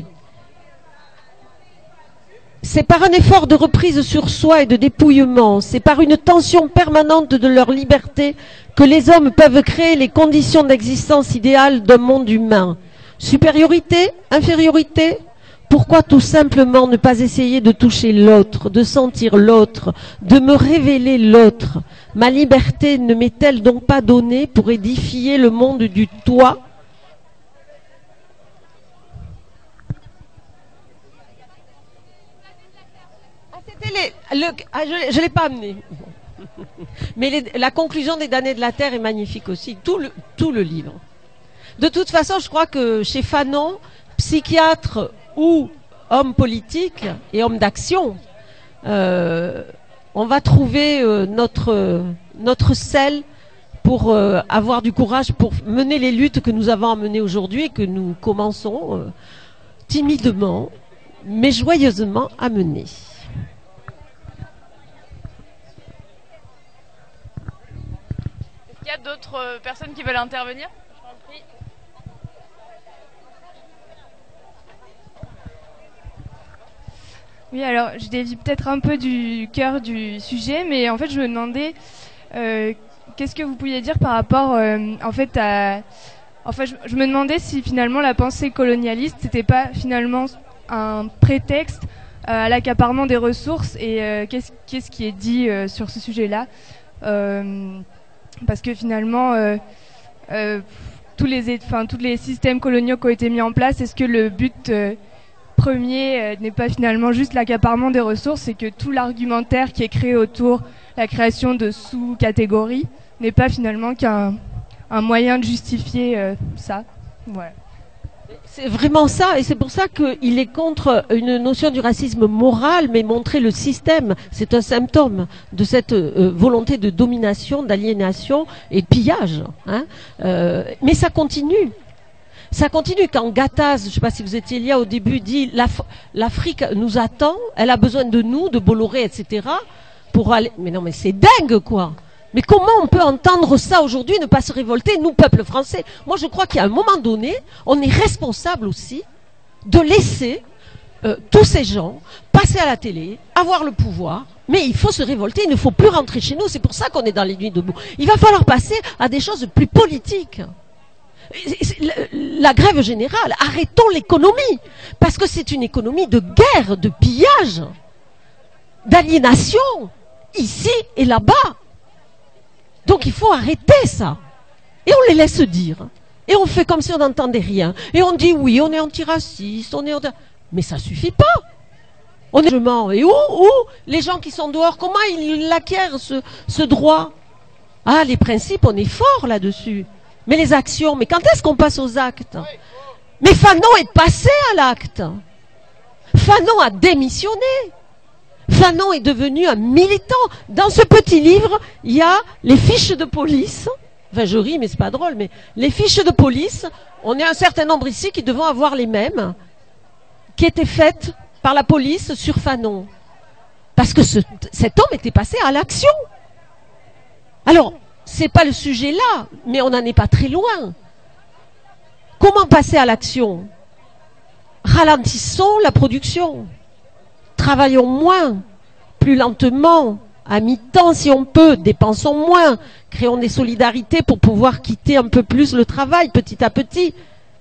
S2: C'est par un effort de reprise sur soi et de dépouillement, c'est par une tension permanente de leur liberté que les hommes peuvent créer les conditions d'existence idéale d'un monde humain. Supériorité, infériorité? Pourquoi tout simplement ne pas essayer de toucher l'autre, de sentir l'autre, de me révéler l'autre? Ma liberté ne m'est-elle donc pas donnée pour édifier le monde du toi? Ah, c'était les, le, ah, je ne l'ai pas amené. Mais les, la conclusion des damnés de la terre est magnifique aussi, tout le, tout le livre. De toute façon, je crois que chez Fanon, psychiatre ou homme politique et homme d'action, euh, on va trouver euh, notre, notre sel pour euh, avoir du courage pour mener les luttes que nous avons à mener aujourd'hui et que nous commençons euh, timidement, mais joyeusement à mener.
S3: Est-ce qu'il y a d'autres euh, personnes qui veulent intervenir? Je t'en prie.
S7: Oui, alors je dévie peut-être un peu du cœur du sujet, mais en fait je me demandais euh, qu'est-ce que vous pouviez dire par rapport euh, en fait à... Enfin, je, je me demandais si finalement la pensée colonialiste c'était pas finalement un prétexte euh, à l'accaparement des ressources, et euh, qu'est-ce qu'est-ce qui est dit euh, sur ce sujet-là, euh, parce que finalement euh, euh, tous les enfin tous les systèmes coloniaux qui ont été mis en place, est-ce que le but euh, premier euh, n'est pas finalement juste l'accaparement des ressources, et que tout l'argumentaire qui est créé autour de la création de sous-catégories n'est pas finalement qu'un un moyen de justifier euh, ça. Voilà.
S2: C'est vraiment ça, et c'est pour ça qu'il est contre une notion du racisme moral, mais montrer le système, c'est un symptôme de cette euh, volonté de domination, d'aliénation et de pillage. Hein. Euh, mais ça continue. Ça continue quand Gattaz, je ne sais pas si vous étiez là au début, dit l'Af l'Afrique nous attend, elle a besoin de nous, de Bolloré, et cetera. Pour aller. Mais non, mais c'est dingue, quoi. Mais comment on peut entendre ça aujourd'hui et ne pas se révolter, nous, peuple français? Moi, je crois qu'à un moment donné, on est responsable aussi de laisser euh, tous ces gens, pas passer à la télé, avoir le pouvoir, mais il faut se révolter, il ne faut plus rentrer chez nous, c'est pour ça qu'on est dans les nuits debout. Il va falloir passer à des choses plus politiques. La grève générale, arrêtons l'économie, parce que c'est une économie de guerre, de pillage, d'aliénation, ici et là-bas. Donc il faut arrêter ça. Et on les laisse dire. Et on fait comme si on n'entendait rien. Et on dit oui, on est antiraciste, on est anti... Mais ça suffit pas. On est... Et où, où les gens qui sont dehors, comment ils l'acquièrent ce, ce droit? Ah, les principes, on est fort là-dessus. Mais les actions, mais quand est-ce qu'on passe aux actes? Mais Fanon est passé à l'acte. Fanon a démissionné. Fanon est devenu un militant. Dans ce petit livre, il y a les fiches de police. Enfin, je ris, mais c'est pas drôle, mais les fiches de police, on est un certain nombre ici qui devons avoir les mêmes, qui étaient faites par la police sur Fanon. Parce que ce, cet homme était passé à l'action. Alors, c'est pas le sujet là, mais on n'en est pas très loin. Comment passer à l'action? Ralentissons la production. Travaillons moins, plus lentement, à mi-temps si on peut, dépensons moins, créons des solidarités pour pouvoir quitter un peu plus le travail petit à petit.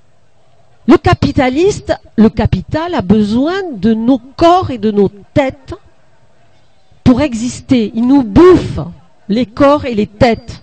S2: Le capitaliste, le capital a besoin de nos corps et de nos têtes pour exister. Il nous bouffe les corps et les têtes.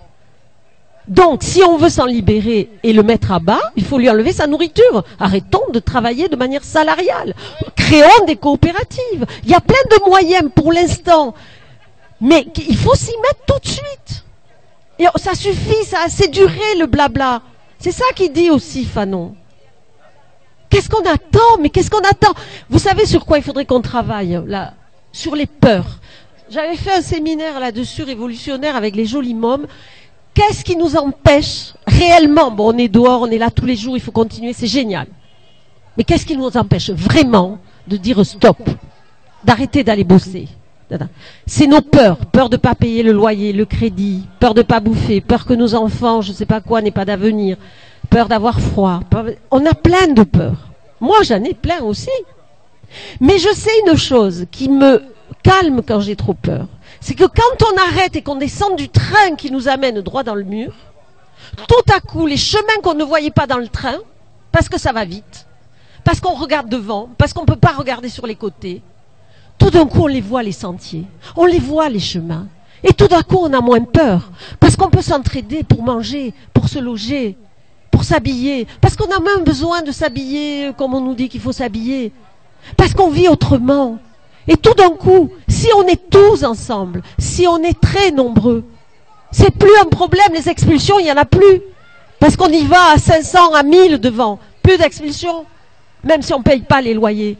S2: Donc, si on veut s'en libérer et le mettre à bas, il faut lui enlever sa nourriture. Arrêtons de travailler de manière salariale. Créons des coopératives. Il y a plein de moyens pour l'instant. Mais il faut s'y mettre tout de suite. Et ça suffit, ça a assez duré le blabla. C'est ça qu'il dit aussi, Fanon. Qu'est-ce qu'on attend? Mais qu'est-ce qu'on attend? Vous savez sur quoi il faudrait qu'on travaille là? Sur les peurs. J'avais fait un séminaire là-dessus révolutionnaire avec les jolis mômes. Qu'est-ce qui nous empêche réellement? Bon, on est dehors, on est là tous les jours, il faut continuer, c'est génial. Mais qu'est-ce qui nous empêche vraiment de dire stop, d'arrêter d'aller bosser? C'est nos peurs, peur de ne pas payer le loyer, le crédit, peur de ne pas bouffer, peur que nos enfants, je ne sais pas quoi, n'aient pas d'avenir, peur d'avoir froid. Peur... On a plein de peurs. Moi, j'en ai plein aussi. Mais je sais une chose qui me calme quand j'ai trop peur. C'est que quand on arrête et qu'on descend du train qui nous amène droit dans le mur, tout à coup, les chemins qu'on ne voyait pas dans le train, parce que ça va vite, parce qu'on regarde devant, parce qu'on ne peut pas regarder sur les côtés, tout d'un coup, on les voit, les sentiers, on les voit, les chemins. Et tout d'un coup, on a moins peur, parce qu'on peut s'entraider pour manger, pour se loger, pour s'habiller, parce qu'on a même besoin de s'habiller comme on nous dit qu'il faut s'habiller, parce qu'on vit autrement. Et tout d'un coup, si on est tous ensemble, si on est très nombreux, c'est plus un problème, les expulsions, il n'y en a plus. Parce qu'on y va à cinq cents, à mille devant. Plus d'expulsions, même si on ne paye pas les loyers.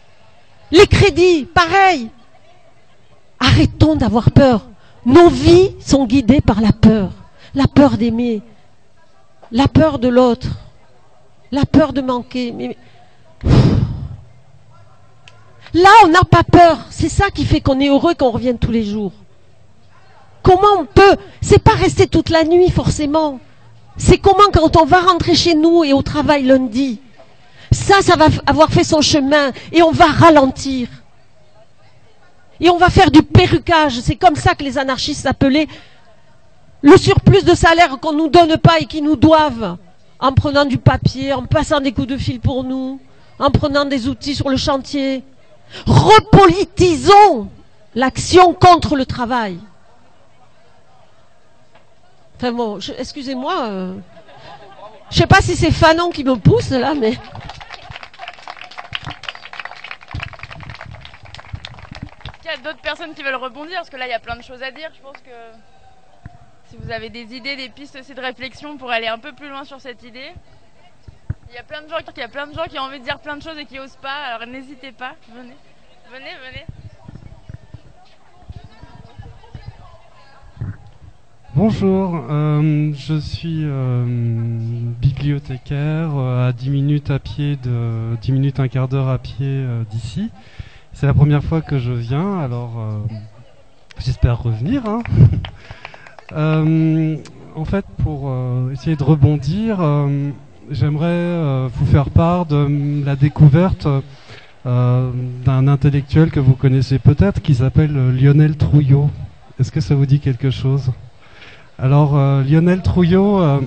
S2: Les crédits, pareil. Arrêtons d'avoir peur. Nos vies sont guidées par la peur. La peur d'aimer. La peur de l'autre. La peur de manquer. Mais... Là, on n'a pas peur. C'est ça qui fait qu'on est heureux, qu'on revienne tous les jours. Comment on peut? C'est pas rester toute la nuit, forcément. C'est comment quand on va rentrer chez nous et au travail lundi. Ça, ça va avoir fait son chemin et on va ralentir. Et on va faire du perruquage. C'est comme ça que les anarchistes appelaient le surplus de salaire qu'on nous donne pas et qu'ils nous doivent. En prenant du papier, en passant des coups de fil pour nous, en prenant des outils sur le chantier. Repolitisons l'action contre le travail. Enfin bon, excusez-moi, euh, je sais pas si c'est Fanon qui me pousse là, mais...
S3: Il y a d'autres personnes qui veulent rebondir, parce que là il y a plein de choses à dire. Je pense que si vous avez des idées, des pistes aussi de réflexion pour aller un peu plus loin sur cette idée. Il y a plein de gens, il y a plein de gens qui ont envie de dire plein de choses et qui osent pas, alors n'hésitez pas, venez, venez, venez.
S8: Bonjour, euh, je suis euh, bibliothécaire euh, à dix minutes à pied, de dix minutes, un quart d'heure à pied euh, d'ici. C'est la première fois que je viens, alors euh, j'espère revenir. Hein. euh, en fait, pour euh, essayer de rebondir, euh, j'aimerais euh, vous faire part de la découverte euh, d'un intellectuel que vous connaissez peut-être qui s'appelle Lionel Trouillot. Est-ce que ça vous dit quelque chose? Alors euh, Lionel Trouillot euh,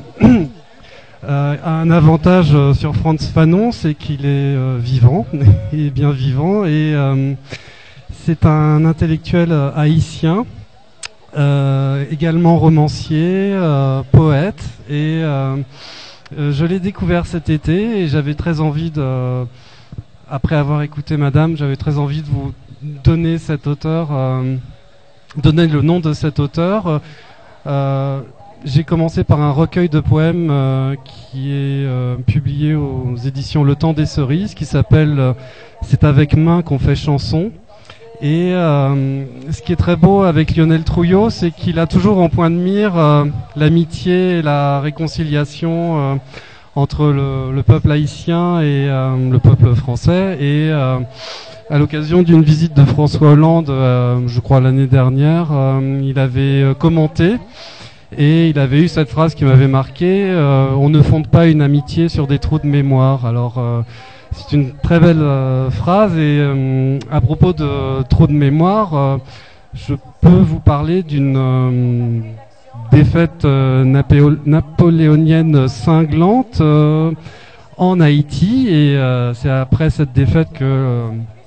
S8: euh, a un avantage euh, sur Frantz Fanon, c'est qu'il est euh, vivant, il est bien vivant, et euh, c'est un intellectuel euh, haïtien, euh, également romancier, euh, poète, et euh, euh, je l'ai découvert cet été et j'avais très envie de, après avoir écouté Madame, j'avais très envie de vous donner cet auteur, euh, donner le nom de cet auteur. Euh, j'ai commencé par un recueil de poèmes euh, qui est euh, publié aux éditions Le Temps des Cerises, qui s'appelle euh, C'est avec main qu'on fait chanson. Et euh, ce qui est très beau avec Lionel Trouillot, c'est qu'il a toujours en point de mire euh, l'amitié et la réconciliation euh, entre le, le peuple haïtien et euh, le peuple français. Et euh, à l'occasion d'une visite de François Hollande, euh, je crois l'année dernière, euh, il avait euh, commenté et il avait eu cette phrase qui m'avait marqué, euh, on ne fonde pas une amitié sur des trous de mémoire. Alors euh, c'est une très belle euh, phrase et euh, à propos de trous de mémoire, euh, je peux vous parler d'une euh, défaite euh, napéo- napoléonienne cinglante euh, en Haïti, et euh, c'est après cette défaite que euh,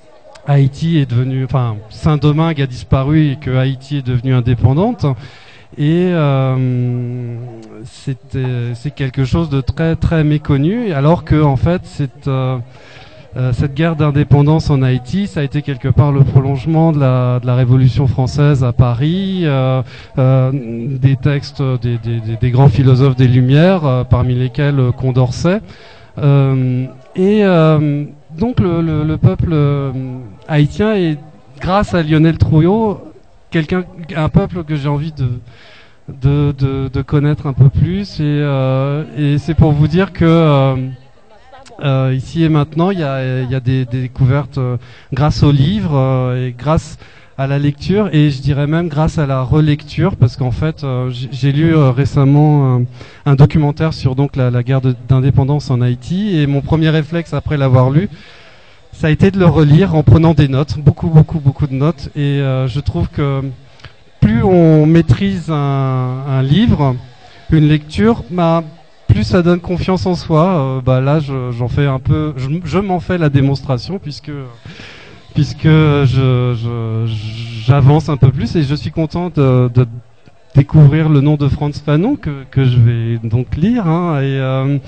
S8: Haïti est devenu, enfin Saint-Domingue a disparu et que Haïti est devenue indépendante. Et euh, c'était, c'est quelque chose de très très méconnu, alors que en fait cette, euh, euh, cette guerre d'indépendance en Haïti, ça a été quelque part le prolongement de la, de la Révolution française à Paris, euh, euh, des textes des, des, des, des grands philosophes des Lumières, euh, parmi lesquels euh, Condorcet. Euh, et euh, donc le, le, le peuple euh, haïtien est, grâce à Lionel Trouillot, quelqu'un, un peuple que j'ai envie de, de, de, de connaître un peu plus, et, euh, et c'est pour vous dire que euh, euh, ici et maintenant il y a, il y a des, des découvertes euh, grâce aux livres euh, et grâce à la lecture, et je dirais même grâce à la relecture, parce qu'en fait euh, j'ai lu euh, récemment euh, un documentaire sur donc la, la guerre de, d'indépendance en Haïti, et mon premier réflexe après l'avoir lu, ça a été de le relire en prenant des notes, beaucoup, beaucoup, beaucoup de notes. Et euh, je trouve que plus on maîtrise un, un livre, une lecture, bah, plus ça donne confiance en soi. Euh, bah, là, je, j'en fais un peu, je, je m'en fais la démonstration puisque puisque je, je, j'avance un peu plus, et je suis content de, de découvrir le nom de Frantz Fanon que que je vais donc lire. Hein, et euh,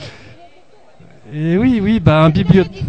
S8: et oui, oui, bah un bibliothécaire.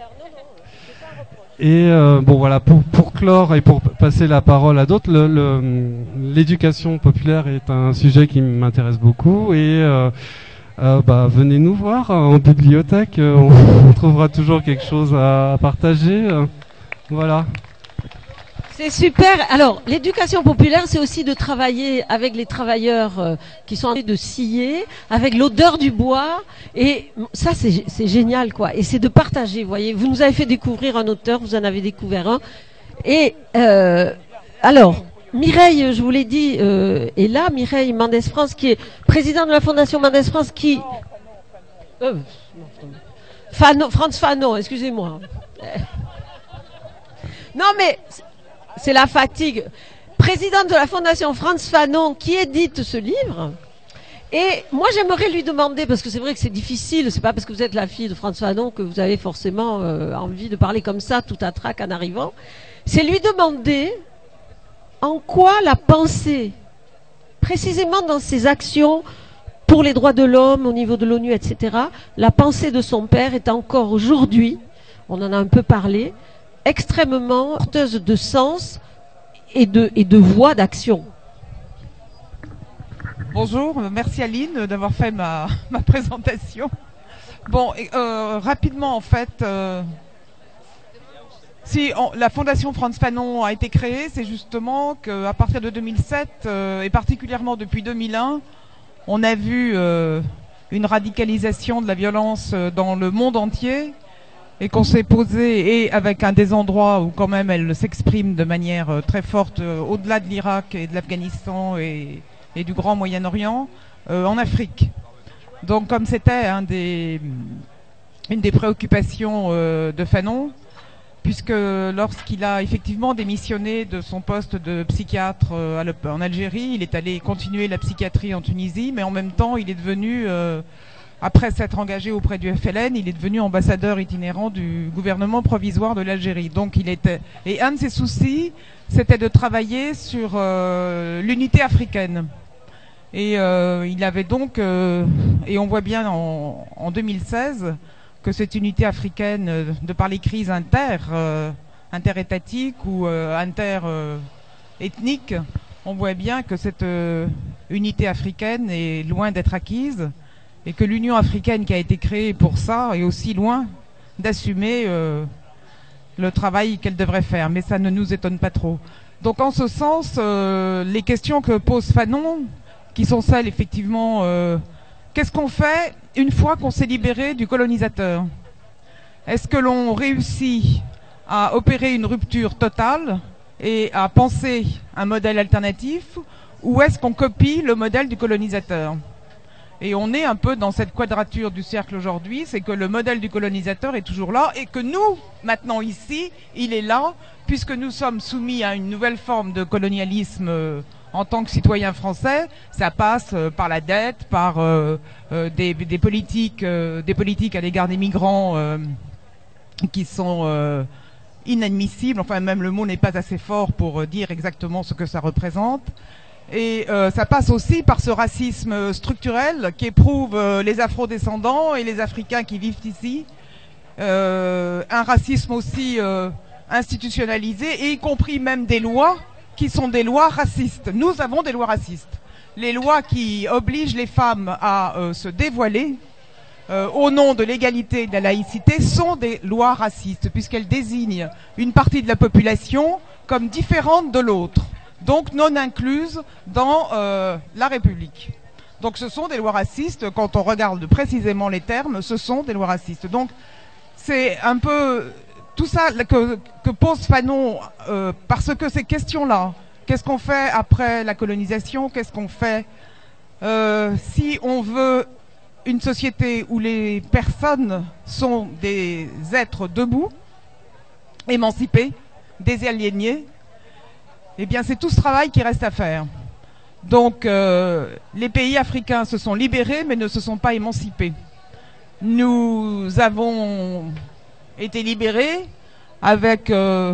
S8: Et euh, bon voilà, pour, pour clore et pour passer la parole à d'autres, le, le, l'éducation populaire est un sujet qui m'intéresse beaucoup, et euh, euh, bah, venez nous voir en bibliothèque, euh, on, on trouvera toujours quelque chose à, à partager. Euh, voilà.
S2: C'est super. Alors, l'éducation populaire, c'est aussi de travailler avec les travailleurs euh, qui sont en train de scier, avec l'odeur du bois. Et ça, c'est, c'est génial, quoi. Et c'est de partager, vous voyez. Vous nous avez fait découvrir un auteur, vous en avez découvert un. Et euh, alors, Mireille, je vous l'ai dit, euh, est là, Mireille Mendès France, qui est présidente de la Fondation Mendès France, qui... Euh, Fanon, Frantz Fanon, excusez-moi. Non, mais... c'est la fatigue. Présidente de la Fondation Frantz Fanon, qui édite ce livre. Et moi, j'aimerais lui demander, parce que c'est vrai que c'est difficile, c'est pas parce que vous êtes la fille de Frantz Fanon que vous avez forcément euh, envie de parler comme ça, tout à trac en arrivant. C'est lui demander en quoi la pensée, précisément dans ses actions pour les droits de l'homme, au niveau de l'ONU, et cetera, la pensée de son père est encore aujourd'hui, on en a un peu parlé, extrêmement porteuse de sens et de, et de voie d'action.
S9: Bonjour, merci Aline d'avoir fait ma, ma présentation. Bon, euh, rapidement en fait, euh, si on, la Fondation Frantz Fanon a été créée, c'est justement qu'à partir de deux mille sept, euh, et particulièrement depuis deux mille un, on a vu euh, une radicalisation de la violence dans le monde entier, et qu'on s'est posé, et avec un des endroits où quand même elle s'exprime de manière euh, très forte, euh, au-delà de l'Irak et de l'Afghanistan et, et du Grand Moyen-Orient, euh, en Afrique. Donc comme c'était un des, une des préoccupations euh, de Fanon, puisque lorsqu'il a effectivement démissionné de son poste de psychiatre euh, en Algérie, il est allé continuer la psychiatrie en Tunisie, mais en même temps, il est devenu, euh, après s'être engagé auprès du F L N, il est devenu ambassadeur itinérant du gouvernement provisoire de l'Algérie. Donc, il était, et un de ses soucis, c'était de travailler sur euh, l'unité africaine. Et euh, il avait donc, euh, et on voit bien en, en deux mille seize, que cette unité africaine, euh, de par les crises inter, euh, interétatiques ou euh, inter-ethniques, euh, on voit bien que cette euh, unité africaine est loin d'être acquise et que l'Union africaine qui a été créée pour ça est aussi loin d'assumer euh, le travail qu'elle devrait faire. Mais ça ne nous étonne pas trop. Donc en ce sens, euh, les questions que pose Fanon, qui sont celles effectivement... Euh, Qu'est-ce qu'on fait une fois qu'on s'est libéré du colonisateur? Est-ce que l'on réussit à opérer une rupture totale et à penser un modèle alternatif, ou est-ce qu'on copie le modèle du colonisateur? Et on est un peu dans cette quadrature du cercle aujourd'hui, c'est que le modèle du colonisateur est toujours là et que nous, maintenant ici, il est là, puisque nous sommes soumis à une nouvelle forme de colonialisme euh, en tant que citoyen français. Ça passe euh, par la dette, par euh, euh, des, des politiques, euh, des politiques à l'égard des migrants euh, qui sont euh, inadmissibles. Enfin, même le mot n'est pas assez fort pour euh, dire exactement ce que ça représente. Et euh, ça passe aussi par ce racisme structurel qu'éprouvent euh, les afro-descendants et les Africains qui vivent ici. Euh, un racisme aussi euh, institutionnalisé, et y compris même des lois qui sont des lois racistes. Nous avons des lois racistes. Les lois qui obligent les femmes à euh, se dévoiler euh, au nom de l'égalité et de la laïcité sont des lois racistes, puisqu'elles désignent une partie de la population comme différente de l'autre, donc non incluse dans euh, la République. Donc ce sont des lois racistes. Quand on regarde précisément les termes, ce sont des lois racistes. Donc c'est un peu tout ça que, que pose Fanon, euh, parce que ces questions-là, qu'est-ce qu'on fait après la colonisation? Qu'est-ce qu'on fait euh, si on veut une société où les personnes sont des êtres debout, émancipés, désaliénés? Eh bien, c'est tout ce travail qui reste à faire. Donc, euh, les pays africains se sont libérés, mais ne se sont pas émancipés. Nous avons été libérés avec, euh,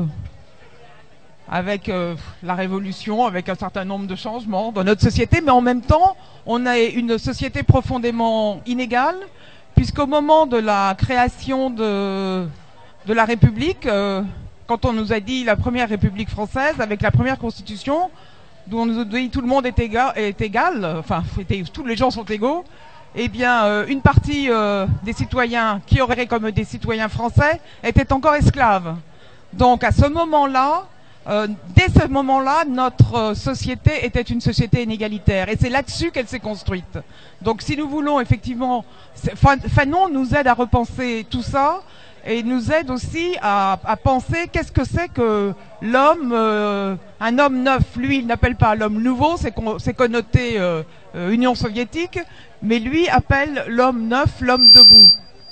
S9: avec euh, la révolution, avec un certain nombre de changements dans notre société, mais en même temps, on a une société profondément inégale, puisqu'au moment de la création de, de la République, euh, quand on nous a dit la première République française, avec la première Constitution, d'où on nous a dit tout le monde est égal, est égal enfin, était, tous les gens sont égaux, eh bien, euh, une partie euh, des citoyens qui auraient comme des citoyens français étaient encore esclaves. Donc, à ce moment-là, euh, dès ce moment-là, notre euh, société était une société inégalitaire. Et c'est là-dessus qu'elle s'est construite. Donc, si nous voulons effectivement... Fanon nous aide à repenser tout ça, et nous aide aussi à, à penser qu'est-ce que c'est que l'homme, euh, un homme neuf. Lui, il n'appelle pas l'homme nouveau, c'est con, connoté euh, euh, Union soviétique, mais lui appelle l'homme neuf, l'homme debout.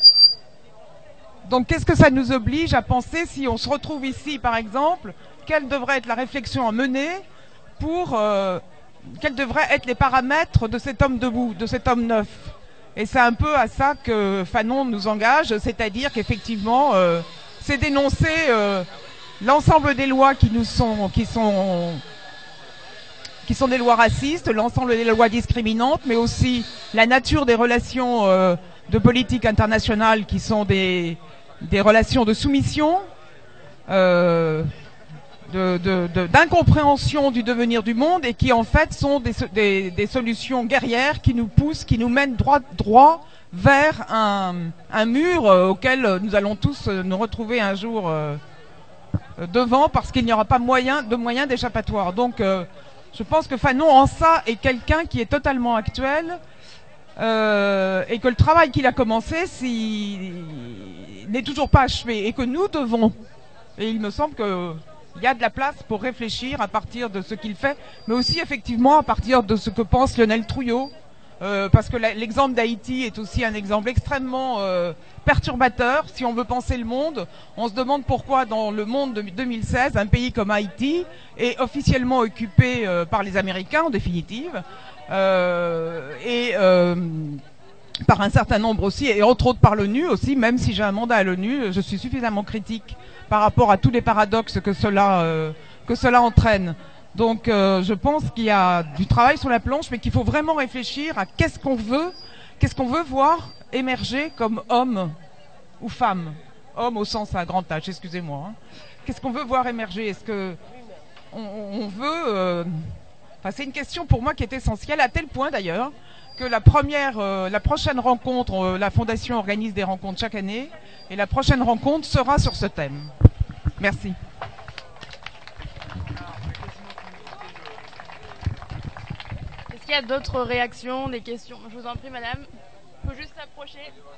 S9: Donc qu'est-ce que ça nous oblige à penser si on se retrouve ici, par exemple, quelle devrait être la réflexion à mener pour... Euh, quels devraient être les paramètres de cet homme debout, de cet homme neuf? Et c'est un peu à ça que Fanon nous engage, c'est-à-dire qu'effectivement, euh, c'est dénoncer euh, l'ensemble des lois qui nous sont, qui sont, qui sont des lois racistes, l'ensemble des lois discriminantes, mais aussi la nature des relations euh, de politique internationale qui sont des, des relations de soumission, euh, de, de, de, d'incompréhension du devenir du monde, et qui en fait sont des, des, des solutions guerrières qui nous poussent, qui nous mènent droit, droit vers un, un mur euh, auquel nous allons tous euh, nous retrouver un jour euh, devant, parce qu'il n'y aura pas moyen, de moyen d'échappatoire. Donc euh, je pense que Fanon en ça est quelqu'un qui est totalement actuel, euh, et que le travail qu'il a commencé si, n'est toujours pas achevé, et que nous devons, et il me semble que il y a de la place pour réfléchir à partir de ce qu'il fait, mais aussi effectivement à partir de ce que pense Lionel Trouillot, euh, parce que l'exemple d'Haïti est aussi un exemple extrêmement euh, perturbateur. Si on veut penser le monde, on se demande pourquoi dans le monde de deux mille seize, un pays comme Haïti est officiellement occupé euh, par les Américains en définitive, euh, et euh, par un certain nombre aussi, et entre autres par l'ONU aussi, même si j'ai un mandat à l'ONU, je suis suffisamment critique par rapport à tous les paradoxes que cela, euh, que cela entraîne. Donc euh, je pense qu'il y a du travail sur la planche, mais qu'il faut vraiment réfléchir à qu'est-ce qu'on veut, qu'est-ce qu'on veut voir émerger comme homme ou femme, homme au sens à grand H, excusez-moi. Hein. Qu'est-ce qu'on veut voir émerger? Est-ce que on, on veut euh... enfin, c'est une question pour moi qui est essentielle, à tel point d'ailleurs que la première, euh, la prochaine rencontre, euh, la Fondation organise des rencontres chaque année, et la prochaine rencontre sera sur ce thème. Merci.
S3: Est-ce qu'il y a d'autres réactions, des questions? Je vous en prie, madame. Il faut juste s'approcher.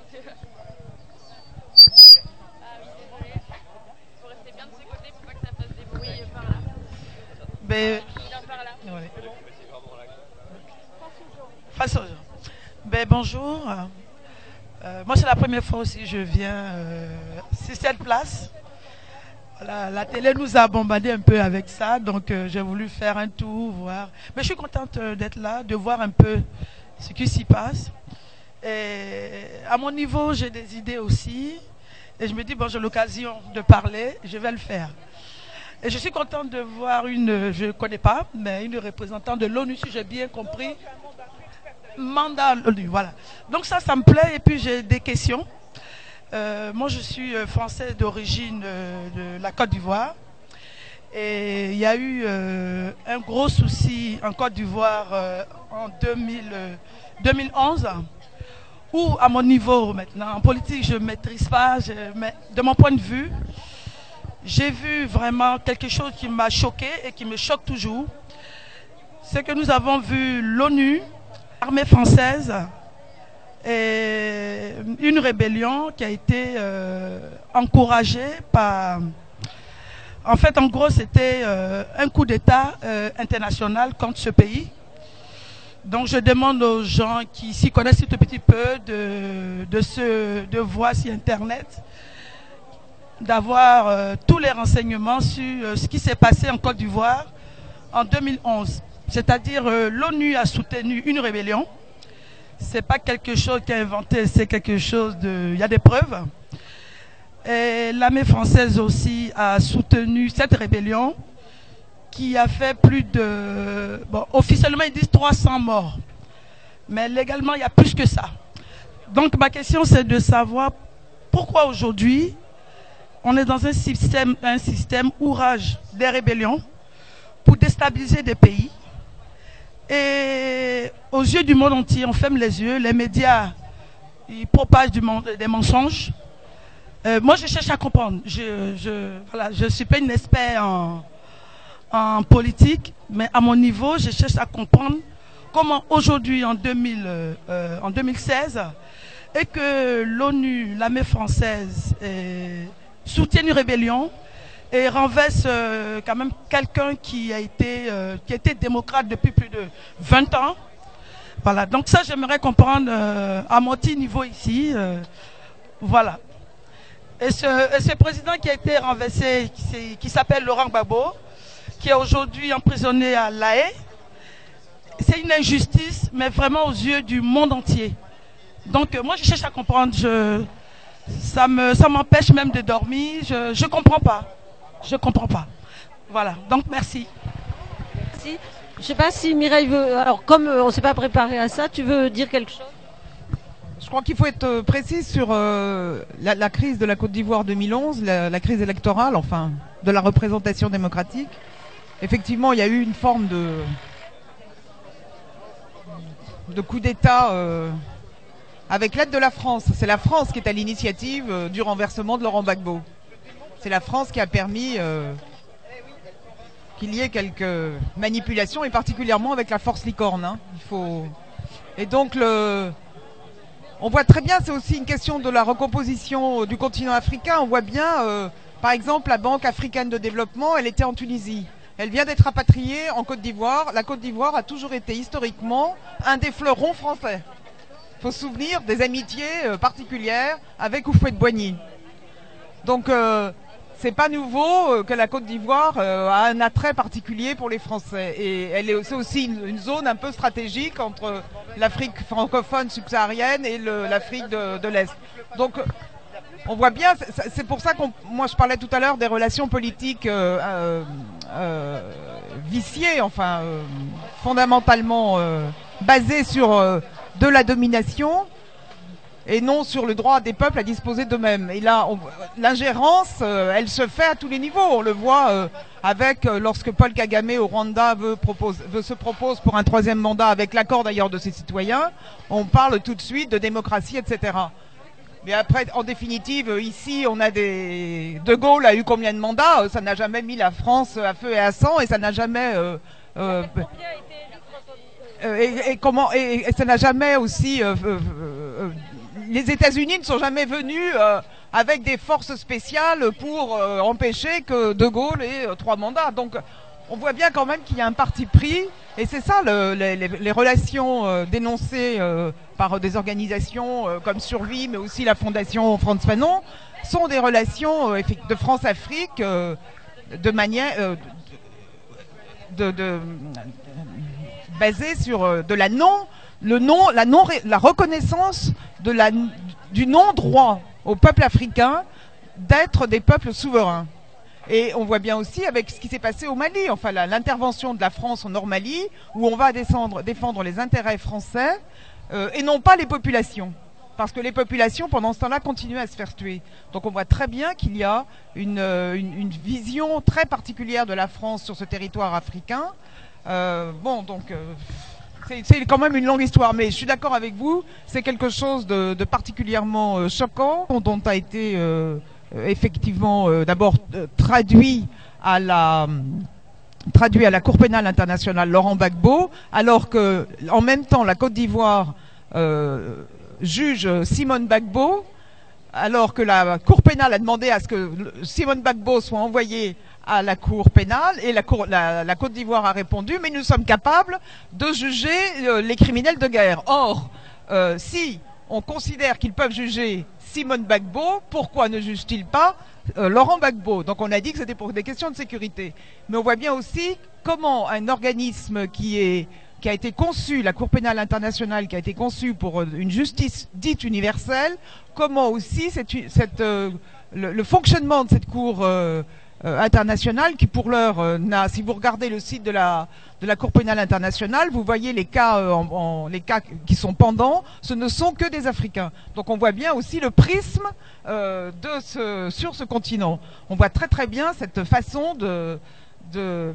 S3: Ah oui, désolé. Il faut rester bien de ce côté pour pas que ça fasse des bruits par là.
S10: Ben,
S3: Bien par là.
S10: ouais. Face aux gens. Ben, bonjour. Euh, moi, c'est la première fois aussi que je viens euh, sur cette place. Voilà, la télé nous a bombardé un peu avec ça, donc euh, j'ai voulu faire un tour, voir. Mais je suis contente euh, d'être là, de voir un peu ce qui s'y passe. Et à mon niveau, j'ai des idées aussi. Et je me dis, bon, j'ai l'occasion de parler, je vais le faire. Et je suis contente de voir une, je ne connais pas, mais une représentante de l'ONU, si j'ai bien compris. Mandat à l'ONU, voilà. Donc ça, ça me plaît, et puis j'ai des questions. Euh, moi, je suis euh, français d'origine euh, de la Côte d'Ivoire. Et il y a eu euh, un gros souci en Côte d'Ivoire euh, en deux mille, euh, deux mille onze, où à mon niveau maintenant, en politique, je ne maîtrise pas, je, mais de mon point de vue, j'ai vu vraiment quelque chose qui m'a choqué et qui me choque toujours. C'est que nous avons vu l'ONU, l'armée française, et une rébellion qui a été euh, encouragée par... En fait, en gros, c'était euh, un coup d'État euh, international contre ce pays. Donc, je demande aux gens qui s'y connaissent un tout petit peu de, de, se, de voir sur Internet, d'avoir euh, tous les renseignements sur euh, ce qui s'est passé en Côte d'Ivoire en deux mille onze. C'est-à-dire, euh, l'ONU a soutenu une rébellion. C'est pas quelque chose qui a inventé, c'est quelque chose de... Il y a des preuves. Et l'armée française aussi a soutenu cette rébellion qui a fait plus de... Bon, officiellement, ils disent trois cents morts. Mais légalement, il y a plus que ça. Donc, ma question, c'est de savoir pourquoi aujourd'hui, on est dans un système, un système où rage des rébellions pour déstabiliser des pays. Et aux yeux du monde entier, on ferme les yeux, les médias, ils propagent du monde, des mensonges. Euh, moi, je cherche à comprendre. Je je, voilà, je suis pas une expert en, en politique, mais à mon niveau, je cherche à comprendre comment aujourd'hui, en, deux mille, euh, en deux mille seize, et que l'ONU, l'armée française, euh, soutient une rébellion et renverse euh, quand même quelqu'un qui a été euh, qui a été démocrate depuis plus de vingt ans. Voilà, donc ça j'aimerais comprendre euh, à mon petit niveau ici. Euh, voilà. Et ce, et ce président qui a été renversé, qui, qui s'appelle Laurent Gbagbo, qui est aujourd'hui emprisonné à La Haye, c'est une injustice, mais vraiment aux yeux du monde entier. Donc euh, moi je cherche à comprendre, je, ça me, ça m'empêche même de dormir, je je comprends pas. Je comprends pas. Voilà, donc merci.
S2: Merci. Je ne sais pas si Mireille veut... Alors, comme euh, on ne s'est pas préparé à ça, tu veux dire quelque chose?
S9: Je crois qu'il faut être euh, précis sur euh, la, la crise de la Côte d'Ivoire deux mille onze, la, la crise électorale, enfin, de la représentation démocratique. Effectivement, il y a eu une forme de, de coup d'État euh, avec l'aide de la France. C'est la France qui est à l'initiative euh, du renversement de Laurent Gbagbo. C'est la France qui a permis euh, qu'il y ait quelques manipulations, et particulièrement avec la force licorne. Hein. Il faut... Et donc, le... on voit très bien, c'est aussi une question de la recomposition du continent africain. On voit bien, euh, par exemple, la Banque africaine de développement, elle était en Tunisie. Elle vient d'être rapatriée en Côte d'Ivoire. La Côte d'Ivoire a toujours été historiquement un des fleurons français. Il faut se souvenir des amitiés euh, particulières avec Houphouët-Boigny. Donc, euh, c'est pas nouveau euh, que la Côte d'Ivoire euh, a un attrait particulier pour les Français. Et elle est, c'est aussi une, une zone un peu stratégique entre l'Afrique francophone subsaharienne et le, l'Afrique de, de l'Est. Donc, on voit bien, c'est, c'est pour ça que moi je parlais tout à l'heure des relations politiques euh, euh, euh, viciées, enfin euh, fondamentalement euh, basées sur euh, de la domination et non sur le droit des peuples à disposer d'eux-mêmes. Et là, on, l'ingérence, euh, elle se fait à tous les niveaux. On le voit euh, avec euh, lorsque Paul Kagame au Rwanda veut, propose, veut se propose pour un troisième mandat, avec l'accord d'ailleurs de ses citoyens, on parle tout de suite de démocratie, et cetera. Mais après, en définitive, ici, on a des... De Gaulle a eu combien de mandats? Ça n'a jamais mis la France à feu et à sang, et ça n'a jamais... Euh, euh, euh, et, et comment et, et ça n'a jamais aussi... Euh, euh, euh, les États-Unis ne sont jamais venus euh, avec des forces spéciales pour euh, empêcher que De Gaulle ait euh, trois mandats. Donc, on voit bien quand même qu'il y a un parti pris, et c'est ça le, les, les relations euh, dénoncées euh, par des organisations euh, comme Survie, mais aussi la Fondation Frantz Fanon, sont des relations euh, de France-Afrique euh, de manière euh, de, de, de, basée sur euh, de la non, le non, la non, la reconnaissance de la, du non-droit au peuple africain d'être des peuples souverains. Et on voit bien aussi avec ce qui s'est passé au Mali, enfin la, l'intervention de la France au Nord-Mali, où on va descendre, défendre les intérêts français euh, et non pas les populations. Parce que les populations, pendant ce temps-là, continuent à se faire tuer. Donc on voit très bien qu'il y a une, une, une vision très particulière de la France sur ce territoire africain. Euh, bon, donc... Euh, C'est, c'est quand même une longue histoire, mais je suis d'accord avec vous, c'est quelque chose de, de particulièrement euh, choquant, dont a été euh, effectivement euh, d'abord euh, traduit à la traduit à la Cour pénale internationale Laurent Gbagbo, alors que en même temps la Côte d'Ivoire euh, juge Simone Gbagbo, alors que la Cour pénale a demandé à ce que Simone Gbagbo soit envoyé à la Cour pénale, et la, cour, la, la Côte d'Ivoire a répondu, mais nous sommes capables de juger euh, les criminels de guerre. Or, euh, si on considère qu'ils peuvent juger Simone Gbagbo, pourquoi ne juge-t-il pas euh, Laurent Gbagbo? Donc on a dit que c'était pour des questions de sécurité. Mais on voit bien aussi comment un organisme qui est qui a été conçu, la Cour pénale internationale, qui a été conçue pour une justice dite universelle, comment aussi cette, cette, euh, le, le fonctionnement de cette Cour euh, euh, internationale, qui pour l'heure euh, n'a, si vous regardez le site de la, de la Cour pénale internationale, vous voyez les cas, euh, en, en, les cas qui sont pendants, ce ne sont que des Africains. Donc on voit bien aussi le prisme euh, de ce, sur ce continent. On voit très très bien cette façon de... de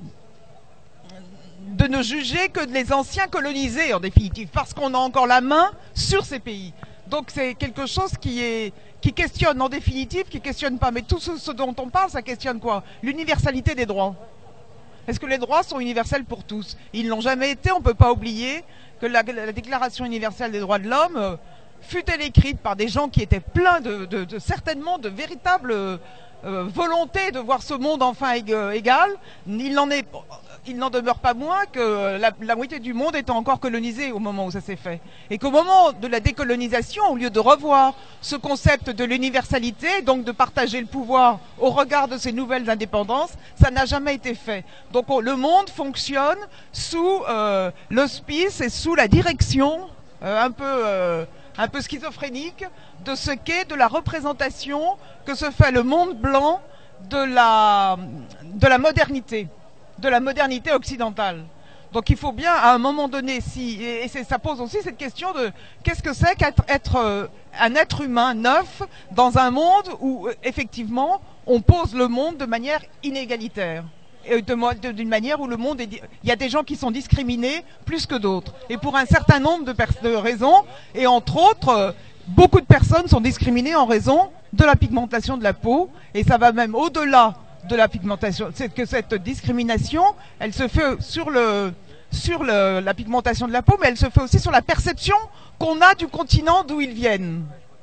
S9: de ne juger que les anciens colonisés, en définitive, parce qu'on a encore la main sur ces pays. Donc c'est quelque chose qui est qui questionne, en définitive, qui questionne pas. Mais tout ce, ce dont on parle, ça questionne quoi? L'universalité des droits. Est-ce que les droits sont universels pour tous? Ils l'ont jamais été. On ne peut pas oublier que la, la Déclaration universelle des droits de l'homme euh, fut-elle écrite par des gens qui étaient pleins de, de, de certainement de véritables euh, volontés de voir ce monde enfin égal. Il n'en est... Il n'en demeure pas moins que la, la moitié du monde était encore colonisé au moment où ça s'est fait. Et qu'au moment de la décolonisation, au lieu de revoir ce concept de l'universalité, donc de partager le pouvoir au regard de ces nouvelles indépendances, ça n'a jamais été fait. Donc on, le monde fonctionne sous euh, l'auspice et sous la direction euh, un peu... Euh, un peu schizophrénique de ce qu'est de la représentation que se fait le monde blanc de la, de la modernité. de la modernité occidentale. Donc il faut bien à un moment donné, si, et, et c'est, ça pose aussi cette question de qu'est-ce que c'est qu'être être, euh, un être humain neuf dans un monde où euh, effectivement on pose le monde de manière inégalitaire. Et de, de, d'une manière où le monde est... Il y a des gens qui sont discriminés plus que d'autres. Et pour un certain nombre de, pers- de raisons, et entre autres, euh, beaucoup de personnes sont discriminées en raison de la pigmentation de la peau, et ça va même au-delà de la pigmentation. C'est que cette discrimination, elle se fait sur, le, sur le, la pigmentation de la peau, mais elle se fait aussi sur la perception qu'on a du continent d'où ils viennent.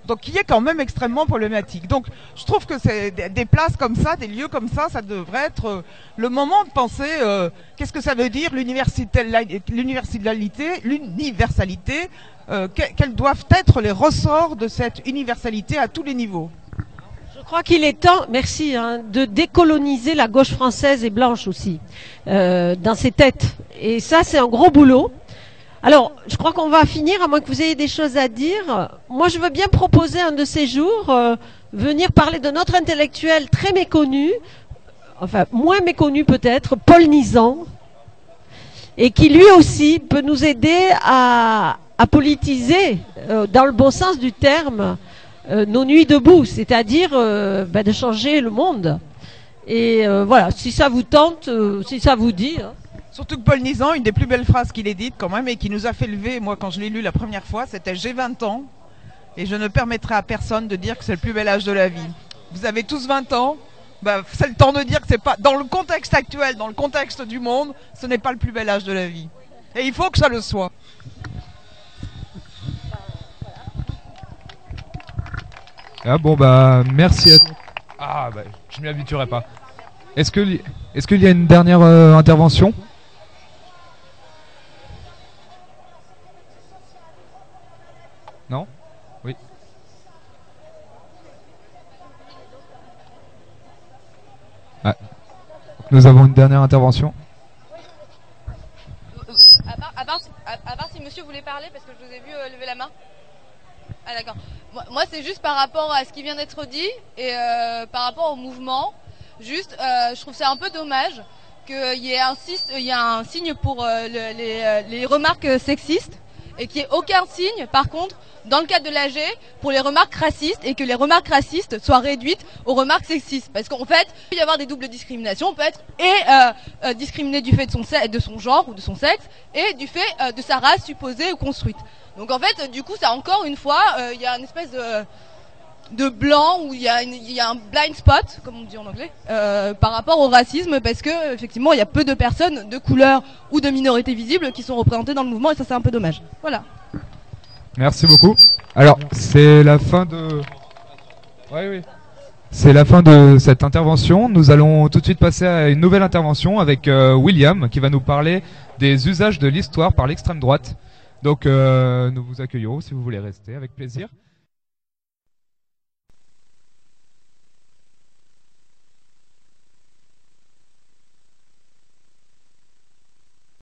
S9: Donc qui est quand même extrêmement problématique. Donc je trouve que c'est des, des places comme ça, des lieux comme ça, ça devrait être euh, le moment de penser euh, qu'est-ce que ça veut dire l'universalité, l'universalité, l'universalité, euh, que, quels doivent être les ressorts de cette universalité à tous les niveaux.
S2: Je crois qu'il est temps, merci, hein, de décoloniser la gauche française et blanche aussi, euh, dans ses têtes. Et ça, c'est un gros boulot. Alors, je crois qu'on va finir, à moins que vous ayez des choses à dire. Moi, je veux bien proposer un de ces jours, euh, venir parler de notre intellectuel très méconnu, enfin, moins méconnu peut-être, Paul Nizan, et qui lui aussi peut nous aider à, à politiser, euh, dans le bon sens du terme, euh, nos nuits debout, c'est-à-dire euh, ben, de changer le monde. Et euh, voilà, si ça vous tente, euh, si ça vous dit... Hein.
S9: Surtout que Paul Nizan, une des plus belles phrases qu'il ait dites quand même et qui nous a fait lever, moi quand je l'ai lu la première fois, c'était « J'ai vingt ans et je ne permettrai à personne de dire que c'est le plus bel âge de la vie ». Vous avez tous vingt ans, bah, c'est le temps de dire que c'est pas, dans le contexte actuel, dans le contexte du monde, ce n'est pas le plus bel âge de la vie. Et il faut que ça le soit.
S11: Ah bon bah merci à... Ah bah je m'y habituerai pas. Est-ce que est-ce qu'il y a une dernière euh, intervention ? Non ? Oui. Ah. Nous avons une dernière intervention.
S5: À part, à, part, à, à part si monsieur voulait parler, parce que je vous ai vu euh, lever la main. Ah d'accord. Moi, moi c'est juste par rapport à ce qui vient d'être dit et euh, par rapport au mouvement. Juste, euh, je trouve ça un peu dommage qu'il y ait un, il y a un signe pour euh, le, les, les remarques sexistes et qu'il n'y ait aucun signe, par contre, dans le cadre de l'A G, pour les remarques racistes et que les remarques racistes soient réduites aux remarques sexistes. Parce qu'en fait, il peut y avoir des doubles discriminations. On peut être et euh, euh, discriminé du fait de son, de son genre ou de son sexe et du fait euh, de sa race supposée ou construite. Donc en fait, du coup, ça encore une fois, euh, il y a une espèce de... de blanc où il y, il y a un blind spot, comme on dit en anglais, euh, par rapport au racisme, parce que effectivement il y a peu de personnes de couleur ou de minorités visibles qui sont représentées dans le mouvement et ça c'est un peu dommage. Voilà.
S11: Merci beaucoup. Alors c'est la fin de. Oui oui. C'est la fin de cette intervention. Nous allons tout de suite passer à une nouvelle intervention avec euh, William qui va nous parler des usages de l'histoire par l'extrême droite. Donc euh, nous vous accueillons si vous voulez rester avec plaisir.